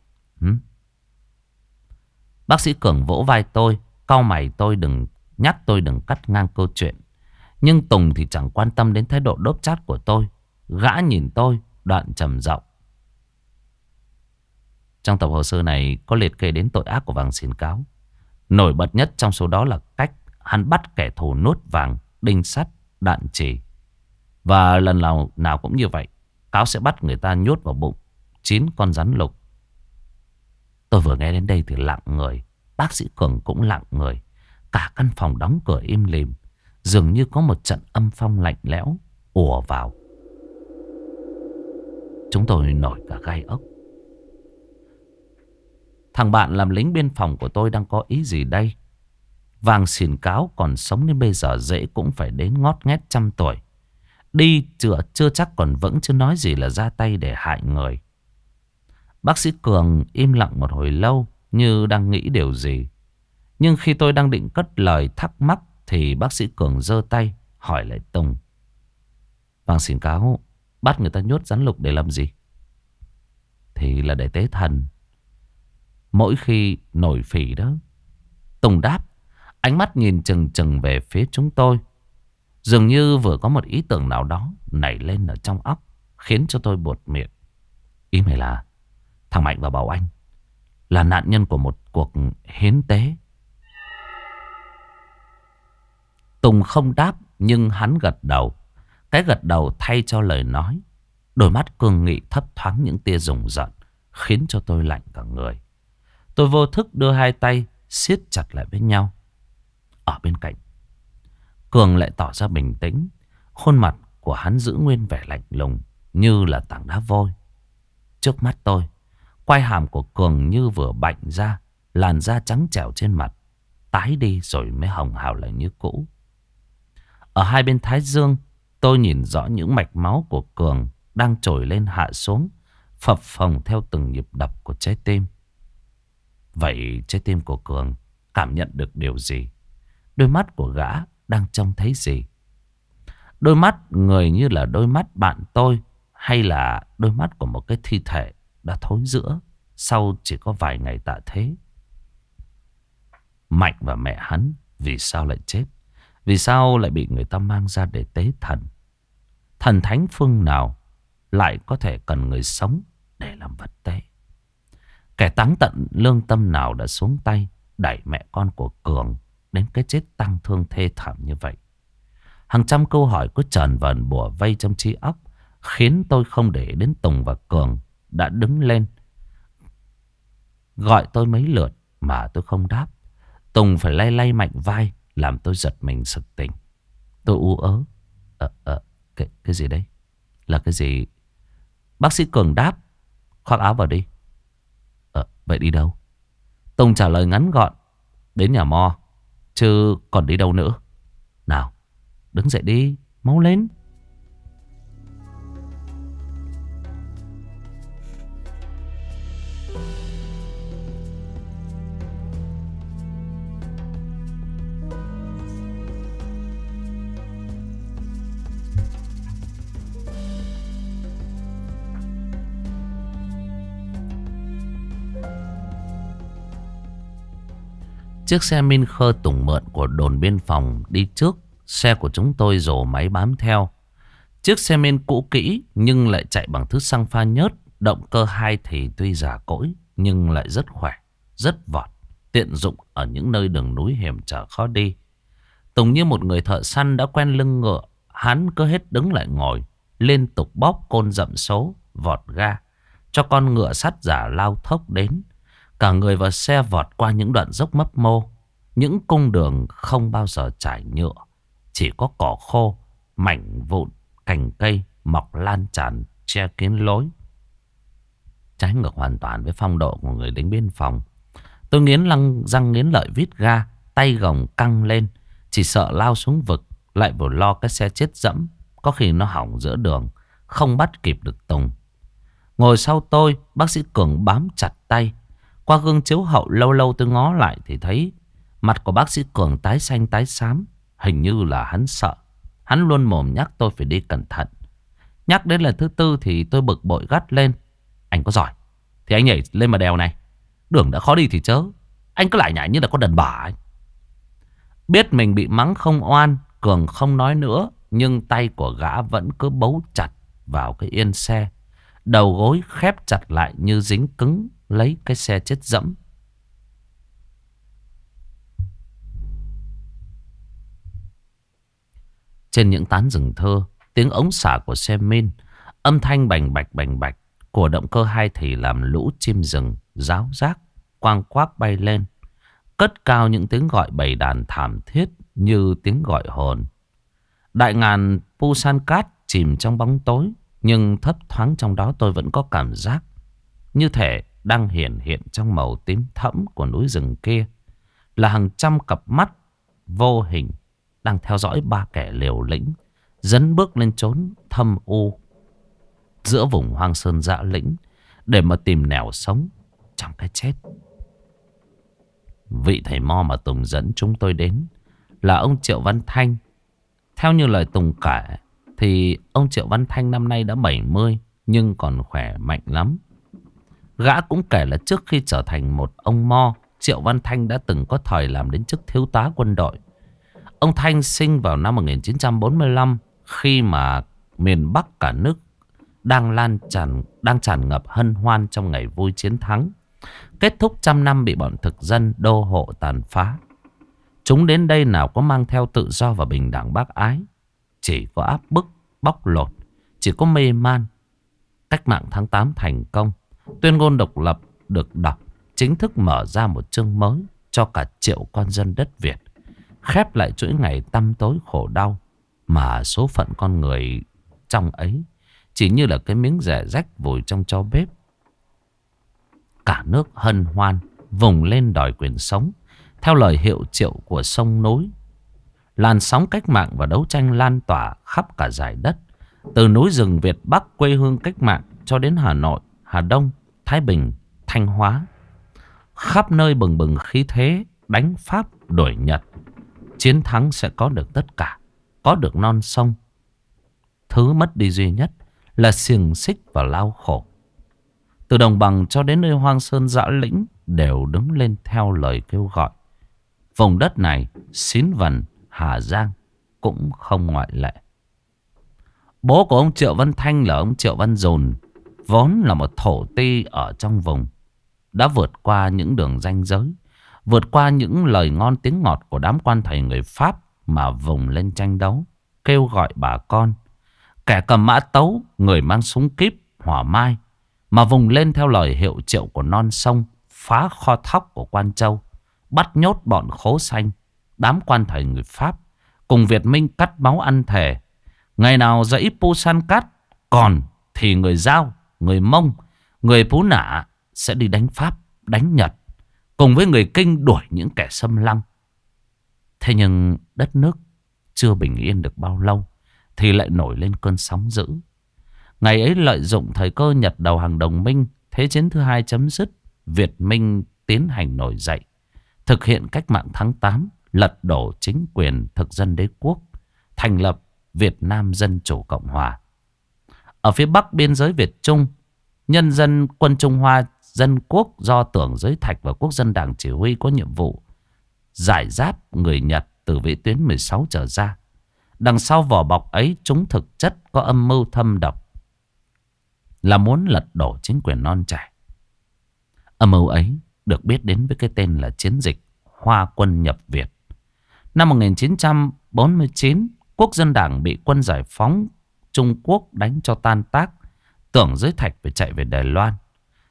Bác sĩ Cường vỗ vai tôi, cau mày nhắc tôi đừng cắt ngang câu chuyện. Nhưng Tùng thì chẳng quan tâm đến thái độ đốp chát của tôi. Gã nhìn tôi, đoạn trầm giọng. Trong tập hồ sơ này có liệt kê đến tội ác của Vàng Xỉn Cáo. Nổi bật nhất trong số đó là cách hắn bắt kẻ thù nuốt vàng, đinh sắt, đạn chỉ. Và lần nào cũng như vậy, Cáo sẽ bắt người ta nhốt vào bụng 9 con rắn lục. Tôi vừa nghe đến đây thì lặng người. Bác sĩ Cường cũng lặng người. Cả căn phòng đóng cửa im lìm, dường như có một trận âm phong lạnh lẽo ùa vào. Chúng tôi nổi cả gai ốc. Thằng bạn làm lính biên phòng của tôi đang có ý gì đây? Vàng Xỉn Cáo còn sống đến bây giờ dễ cũng phải đến ngót nghét 100 tuổi. Đi chưa chắc còn vững, chứ nói gì là ra tay để hại người. Bác sĩ Cường im lặng một hồi lâu, như đang nghĩ điều gì. Nhưng khi tôi đang định cất lời thắc mắc thì bác sĩ Cường giơ tay hỏi lại Tùng. Vàng Xỉn Cáo bắt người ta nhốt rắn lục để làm gì? Thì là để tế thần. Mỗi khi nổi phỉ đó. Tùng đáp, ánh mắt nhìn chừng chừng về phía chúng tôi. Dường như vừa có một ý tưởng nào đó nảy lên ở trong óc, khiến cho tôi buột miệng. Ý mày là thằng Mạnh và Bảo Anh là nạn nhân của một cuộc hiến tế? Tùng không đáp, nhưng hắn gật đầu. Cái gật đầu thay cho lời nói. Đôi mắt cương nghị thấp thoáng những tia rùng rợn, khiến cho tôi lạnh cả người. Tôi vô thức đưa hai tay siết chặt lại với nhau. Ở bên cạnh, Cường lại tỏ ra bình tĩnh. Khuôn mặt của hắn giữ nguyên vẻ lạnh lùng, như là tảng đá vôi. Trước mắt tôi, quai hàm của Cường như vừa bạnh ra, làn da trắng trẻo trên mặt tái đi rồi mới hồng hào lại như cũ. Ở hai bên thái dương, tôi nhìn rõ những mạch máu của Cường đang trồi lên hạ xuống, phập phồng theo từng nhịp đập của trái tim. Vậy trái tim của Cường cảm nhận được điều gì? Đôi mắt của gã đang trông thấy gì? Đôi mắt người như là đôi mắt bạn tôi, hay là đôi mắt của một cái thi thể đã thối rữa sau chỉ có vài ngày tạ thế? Mạnh và mẹ hắn vì sao lại chết? Vì sao lại bị người ta mang ra để tế thần? Thần thánh phương nào lại có thể cần người sống để làm vật tế? Kẻ táng tận lương tâm nào đã xuống tay đẩy mẹ con của Cường đến cái chết tang thương thê thảm như vậy? Hàng trăm câu hỏi cứ tròn vờn bủa vây trong trí óc, khiến tôi không để đến Tùng và Cường đã đứng lên gọi tôi mấy lượt mà tôi không đáp. Tùng phải lay lay mạnh vai, làm tôi giật mình sực tỉnh. Tôi ú ớ. Cái gì đấy? Là cái gì? Bác sĩ Cường đáp, khoác áo vào đi. Vậy đi đâu? Tùng trả lời ngắn gọn, đến nhà mo, chứ còn đi đâu nữa. Nào, đứng dậy đi, mau lên. Chiếc xe Min Khơ Tùng mượn của đồn biên phòng đi trước. Xe của chúng tôi rồ máy bám theo. Chiếc xe Min cũ kỹ nhưng lại chạy bằng thứ xăng pha nhớt. Động cơ 2 thì tuy già cỗi nhưng lại rất khỏe, rất vọt, tiện dụng ở những nơi đường núi hiểm trở khó đi. Tùng như một người thợ săn đã quen lưng ngựa. Hắn cứ hết đứng lại ngồi, liên tục bóp côn dậm số, vọt ga, cho con ngựa sắt giả lao thốc đến. Cả người và xe vọt qua những đoạn dốc mấp mô, những cung đường không bao giờ trải nhựa, chỉ có cỏ khô, mảnh vụn, cành cây mọc lan tràn che kín lối. Trái ngược hoàn toàn với phong độ của người lính biên phòng. Tôi răng nghiến lợi vít ga, tay gồng căng lên, chỉ sợ lao xuống vực, lại vừa lo cái xe chết dẫm, có khi nó hỏng giữa đường, không bắt kịp được Tùng. Ngồi sau tôi, bác sĩ Cường bám chặt tay. Qua gương chiếu hậu lâu lâu tôi ngó lại thì thấy mặt của bác sĩ Cường tái xanh tái xám. Hình như là hắn sợ. Hắn luôn mồm nhắc tôi phải đi cẩn thận. Nhắc đến lần thứ tư thì tôi bực bội gắt lên. Anh có giỏi thì anh nhảy lên mà đèo này. Đường đã khó đi thì chớ. Anh cứ lại nhảy như là con đàn bà ấy. Biết mình bị mắng không oan, Cường không nói nữa. Nhưng tay của gã vẫn cứ bấu chặt vào cái yên xe. Đầu gối khép chặt lại như dính cứng lấy cái xe chết dẫm. Trên những tán rừng thưa, tiếng ống xả của xe min, âm thanh bành bạch của động cơ hai thì làm lũ chim rừng ráo rác quang quác bay lên, cất cao những tiếng gọi bầy đàn thảm thiết như tiếng gọi hồn. Đại ngàn Pusan Cát chìm trong bóng tối, nhưng thấp thoáng trong đó tôi vẫn có cảm giác như thể đang hiện trong màu tím thẫm của núi rừng kia là hàng trăm cặp mắt vô hình đang theo dõi ba kẻ liều lĩnh dấn bước lên chốn thâm u giữa vùng hoang sơn dã lĩnh để mà tìm nẻo sống trong cái chết. Vị thầy mo mà Tùng dẫn chúng tôi đến là ông Triệu Văn Thanh. Theo như lời Tùng kể thì ông Triệu Văn Thanh năm nay đã 70 nhưng còn khỏe mạnh lắm. Gã cũng kể là trước khi trở thành một ông mo, Triệu Văn Thanh đã từng có thời làm đến chức thiếu tá quân đội. Ông Thanh sinh vào năm 1945 khi mà miền Bắc cả nước đang tràn ngập hân hoan trong ngày vui chiến thắng, kết thúc trăm năm bị bọn thực dân đô hộ tàn phá. Chúng đến đây nào có mang theo tự do và bình đẳng bác ái, chỉ có áp bức, bóc lột, chỉ có mê man. Cách mạng tháng 8 thành công, tuyên ngôn độc lập được đọc, chính thức mở ra một chương mới cho cả triệu con dân đất Việt, khép lại chuỗi ngày tăm tối khổ đau mà số phận con người trong ấy chỉ như là cái miếng rẻ rách vùi trong tro bếp. Cả nước hân hoan vùng lên đòi quyền sống theo lời hiệu triệu của sông núi. Làn sóng cách mạng và đấu tranh lan tỏa khắp cả dải đất, từ núi rừng Việt Bắc quê hương cách mạng cho đến Hà Nội, Hà Đông, Thái Bình, Thanh Hóa. Khắp nơi bừng bừng khí thế đánh Pháp đuổi Nhật. Chiến thắng sẽ có được tất cả, có được non sông. Thứ mất đi duy nhất là xiềng xích và lao khổ. Từ đồng bằng cho đến nơi hoang sơn dã lĩnh đều đứng lên theo lời kêu gọi. Vùng đất này, Xín Vần, Hà Giang cũng không ngoại lệ. Bố của ông Triệu Văn Thanh là ông Triệu Văn Dồn, vốn là một thổ ti ở trong vùng, đã vượt qua những đường ranh giới, vượt qua những lời ngon tiếng ngọt của đám quan thầy người Pháp mà vùng lên tranh đấu, kêu gọi bà con, kẻ cầm mã tấu, người mang súng kíp, hỏa mai, mà vùng lên theo lời hiệu triệu của non sông, phá kho thóc của Quan Châu, bắt nhốt bọn khố xanh, đám quan thầy người Pháp, cùng Việt Minh cắt máu ăn thề. Ngày nào dãy Pusan Cát còn thì người Dao, người Mông, người Pú Nả sẽ đi đánh Pháp, đánh Nhật, cùng với người Kinh đuổi những kẻ xâm lăng. Thế nhưng đất nước chưa bình yên được bao lâu thì lại nổi lên cơn sóng dữ. Ngày ấy lợi dụng thời cơ Nhật đầu hàng đồng minh, thế chiến thứ hai chấm dứt, Việt Minh tiến hành nổi dậy, thực hiện cách mạng tháng 8, lật đổ chính quyền thực dân đế quốc, thành lập Việt Nam Dân Chủ Cộng Hòa. Ở phía bắc biên giới Việt Trung, nhân dân quân Trung Hoa Dân Quốc do Tưởng Giới Thạch và Quốc dân Đảng chỉ huy có nhiệm vụ giải giáp người Nhật từ vĩ tuyến 16 trở ra. Đằng sau vỏ bọc ấy, chúng thực chất có âm mưu thâm độc, là muốn lật đổ chính quyền non trẻ. Âm mưu ấy được biết đến với cái tên là chiến dịch Hoa Quân nhập Việt. Năm 1949, Quốc dân Đảng bị quân giải phóng Trung Quốc đánh cho tan tác. Tưởng Giới Thạch phải chạy về Đài Loan.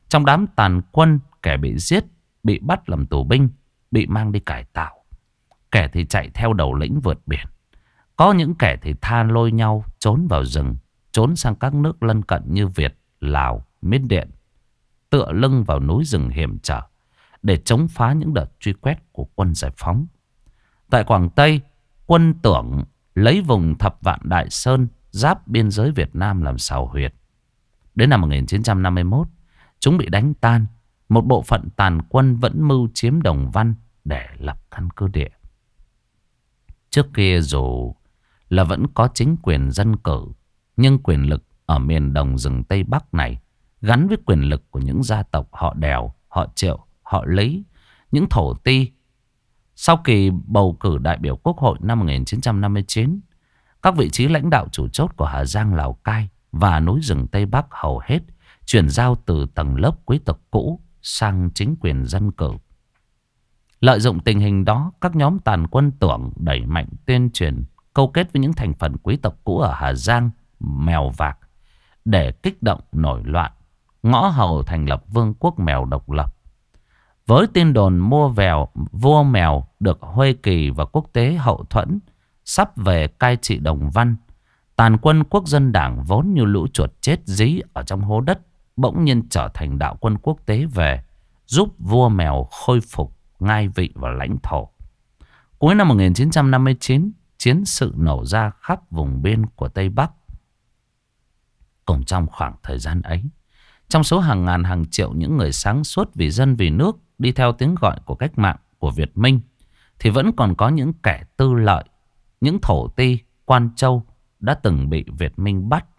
Trong đám tàn quân, kẻ bị giết, bị bắt làm tù binh, bị mang đi cải tạo. Kẻ thì chạy theo đầu lĩnh vượt biển. Có những kẻ thì tha lôi nhau trốn vào rừng, trốn sang các nước lân cận như Việt, Lào, Miến Điện, tựa lưng vào núi rừng hiểm trở để chống phá những đợt truy quét của quân giải phóng. Tại Quảng Tây, quân Tưởng lấy vùng Thập Vạn Đại Sơn giáp biên giới Việt Nam làm sào huyệt. Đến năm 1951, chúng bị đánh tan. Một bộ phận tàn quân vẫn mưu chiếm Đồng Văn để lập căn cứ địa. Trước kia dù là vẫn có chính quyền dân cử, nhưng quyền lực ở miền đồng rừng Tây Bắc này gắn với quyền lực của những gia tộc họ Đèo, họ Triệu, họ Lý, những thổ ti. Sau kỳ bầu cử đại biểu Quốc hội năm 1959, các vị trí lãnh đạo chủ chốt của Hà Giang, Lào Cai và núi rừng Tây Bắc hầu hết chuyển giao từ tầng lớp quý tộc cũ sang chính quyền dân cử. Lợi dụng tình hình đó, các nhóm tàn quân Tưởng đẩy mạnh tuyên truyền, câu kết với những thành phần quý tộc cũ ở Hà Giang, Mèo Vạc để kích động nổi loạn, ngõ hầu thành lập vương quốc mèo độc lập. Với tin đồn vua mèo được Huê Kỳ và quốc tế hậu thuẫn sắp về cai trị Đồng Văn, tàn quân Quốc dân Đảng vốn như lũ chuột chết dí ở trong hố đất bỗng nhiên trở thành đạo quân quốc tế về, giúp vua mèo khôi phục ngai vị và lãnh thổ. Cuối năm 1959, chiến sự nổ ra khắp vùng biên của Tây Bắc. Cùng trong khoảng thời gian ấy, trong số hàng ngàn hàng triệu những người sáng suốt vì dân vì nước đi theo tiếng gọi của cách mạng của Việt Minh, thì vẫn còn có những kẻ tư lợi, những thổ ti, quan châu đã từng bị Việt Minh bắt,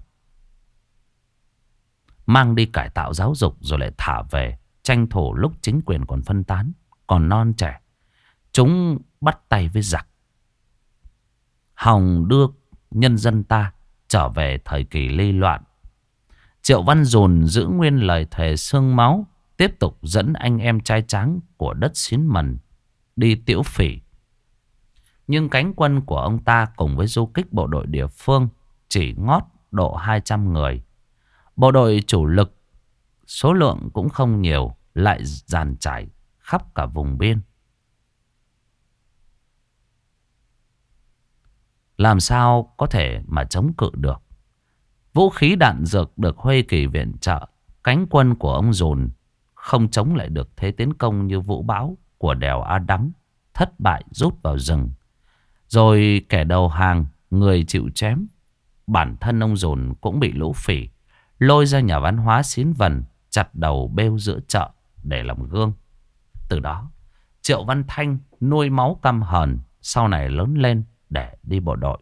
mang đi cải tạo giáo dục rồi lại thả về, tranh thủ lúc chính quyền còn phân tán, còn non trẻ. Chúng bắt tay với giặc, hòng đưa nhân dân ta trở về thời kỳ lây loạn. Triệu Văn Dùn giữ nguyên lời thề xương máu, tiếp tục dẫn anh em trai tráng của đất Xín Mần đi Tiễu Phỉ. Nhưng cánh quân của ông ta cùng với du kích bộ đội địa phương chỉ ngót độ 200 người. Bộ đội chủ lực số lượng cũng không nhiều, lại dàn trải khắp cả vùng biên. Làm sao có thể mà chống cự được? Vũ khí đạn dược được Huê Kỳ viện trợ, cánh quân của ông Dùn không chống lại được thế tiến công như vũ bão của đèo A Đắng, thất bại rút vào rừng. Rồi kẻ đầu hàng, người chịu chém. Bản thân ông Dùn cũng bị lũ phỉ lôi ra nhà văn hóa Xín Vần, chặt đầu bêu giữa chợ để làm gương. Từ đó, Triệu Văn Thanh nuôi máu căm hờn, sau này lớn lên để đi bộ đội.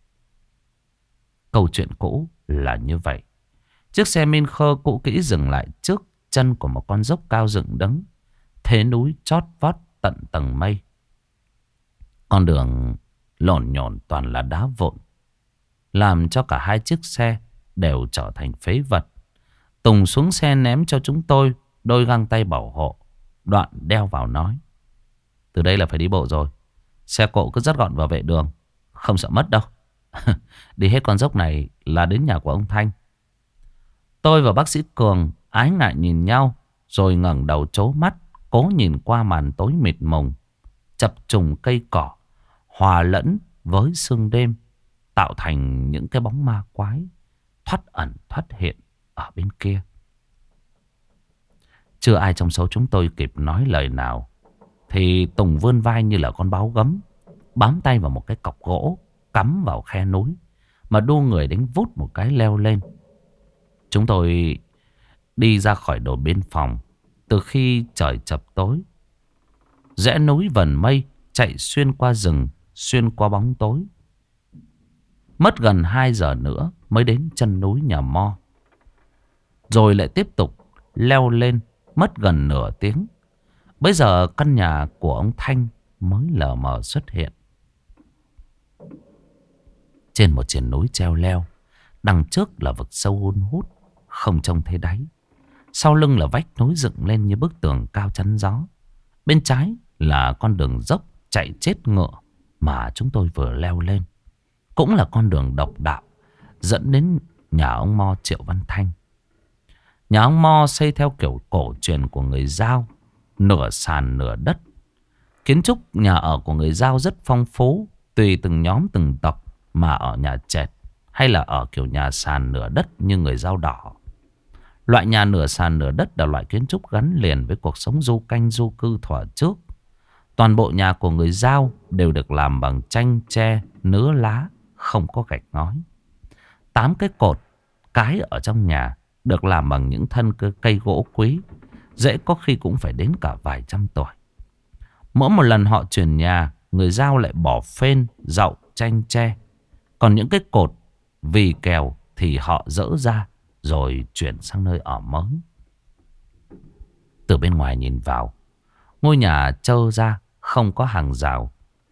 Câu chuyện cũ là như vậy. Chiếc xe min khơ cũ kỹ dừng lại trước chân của một con dốc cao dựng đứng, thế núi chót vót tận tầng mây. Con đường lổn nhổn toàn là đá vụn, làm cho cả hai chiếc xe đều trở thành phế vật. Tùng xuống xe ném cho chúng tôi đôi găng tay bảo hộ, đoạn đeo vào nói: từ đây là phải đi bộ rồi. Xe cộ cứ dắt gọn vào vệ đường, không sợ mất đâu. Đi hết con dốc này là đến nhà của ông Thanh. Tôi và bác sĩ Cường ái ngại nhìn nhau, rồi ngẩng đầu trố mắt, cố nhìn qua màn tối mịt mùng, chập trùng cây cỏ hòa lẫn với sương đêm, tạo thành những cái bóng ma quái thoắt ẩn thoắt hiện ở bên kia. Chưa ai trong số chúng tôi kịp nói lời nào, thì Tùng vươn vai như là con báo gấm, bám tay vào một cái cọc gỗ cắm vào khe núi, mà đu người đánh vút một cái leo lên. Chúng tôi đi ra khỏi đồn biên phòng từ khi trời chập tối, rẽ núi vần mây, chạy xuyên qua rừng, xuyên qua bóng tối. Mất gần 2 giờ nữa mới đến chân núi nhà Mo. Rồi lại tiếp tục leo lên, mất gần nửa tiếng. Bây giờ căn nhà của ông Thanh mới lờ mờ xuất hiện. Trên một triển núi treo leo, đằng trước là vực sâu hun hút, không trông thấy đáy. Sau lưng là vách núi dựng lên như bức tường cao chắn gió. Bên trái là con đường dốc chạy chết ngựa mà chúng tôi vừa leo lên. Cũng là con đường độc đạo dẫn đến nhà ông Mo Triệu Văn Thanh. Nhà ông Mo xây theo kiểu cổ truyền của người Dao, nửa sàn nửa đất. Kiến trúc nhà ở của người Dao rất phong phú, tùy từng nhóm từng tộc mà ở nhà trệt hay là ở kiểu nhà sàn nửa đất như người Dao đỏ. Loại nhà nửa sàn nửa đất là loại kiến trúc gắn liền với cuộc sống du canh du cư thuở trước. Toàn bộ nhà của người Dao đều được làm bằng tranh tre, nứa lá, không có gạch ngói. 8 cái cột cái ở trong nhà được làm bằng những thân cây gỗ quý, dễ có khi cũng phải đến cả vài trăm tuổi. Mỗi một lần họ chuyển nhà, người Dao lại bỏ phên, dậu, tranh tre. Còn những cái cột vì kèo thì họ dỡ ra rồi chuyển sang nơi ở mới. Từ bên ngoài nhìn vào, ngôi nhà trơ ra, không có hàng rào.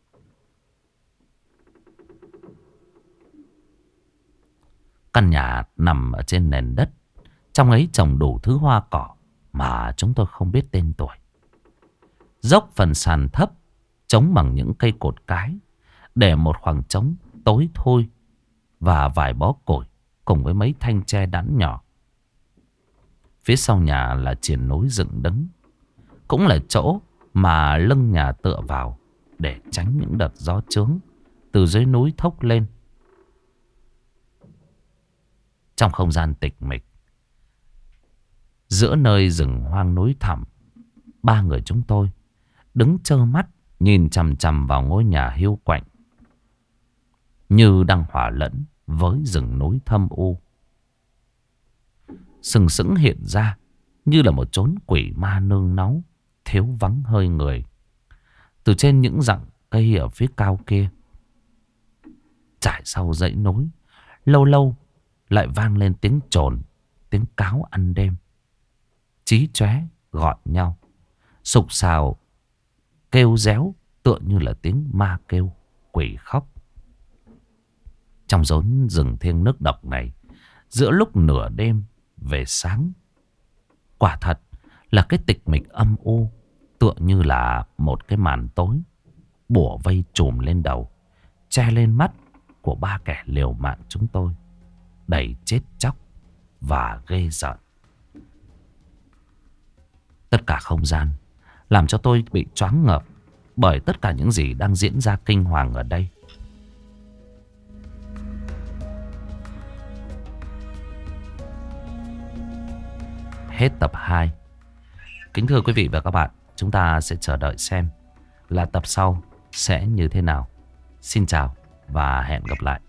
Căn nhà nằm ở trên nền đất, trong ấy trồng đủ thứ hoa cỏ mà chúng tôi không biết tên tuổi. Dốc phần sàn thấp, chống bằng những cây cột cái, để một khoảng trống tối thui và vài bó củi cùng với mấy thanh tre đẵn nhỏ. Phía sau nhà là triền núi dựng đứng, cũng là chỗ mà lưng nhà tựa vào để tránh những đợt gió chướng từ dưới núi thốc lên. Trong không gian tịch mịch, giữa nơi rừng hoang núi thẳm, ba người chúng tôi đứng trơ mắt nhìn chằm chằm vào ngôi nhà hiu quạnh, như đang hòa lẫn với rừng núi thâm u, sừng sững hiện ra như là một chốn quỷ ma nương náu, thiếu vắng hơi người. Từ trên những rặng cây ở phía cao kia, trải sau dãy núi, lâu lâu lại vang lên tiếng chồn, tiếng cáo ăn đêm, chí chóe gọi nhau, sục sào kêu réo, tựa như là tiếng ma kêu, quỷ khóc. Trong rốn rừng thiêng nước độc này, giữa lúc nửa đêm về sáng, quả thật là cái tịch mịch âm u, tựa như là một cái màn tối bủa vây trùm lên đầu, che lên mắt của ba kẻ liều mạng chúng tôi, đầy chết chóc và ghê rợn. Tất cả không gian làm cho tôi bị choáng ngợp bởi tất cả những gì đang diễn ra kinh hoàng ở đây. Hết tập 2. Kính thưa quý vị và các bạn, chúng ta sẽ chờ đợi xem là tập sau sẽ như thế nào. Xin chào và hẹn gặp lại.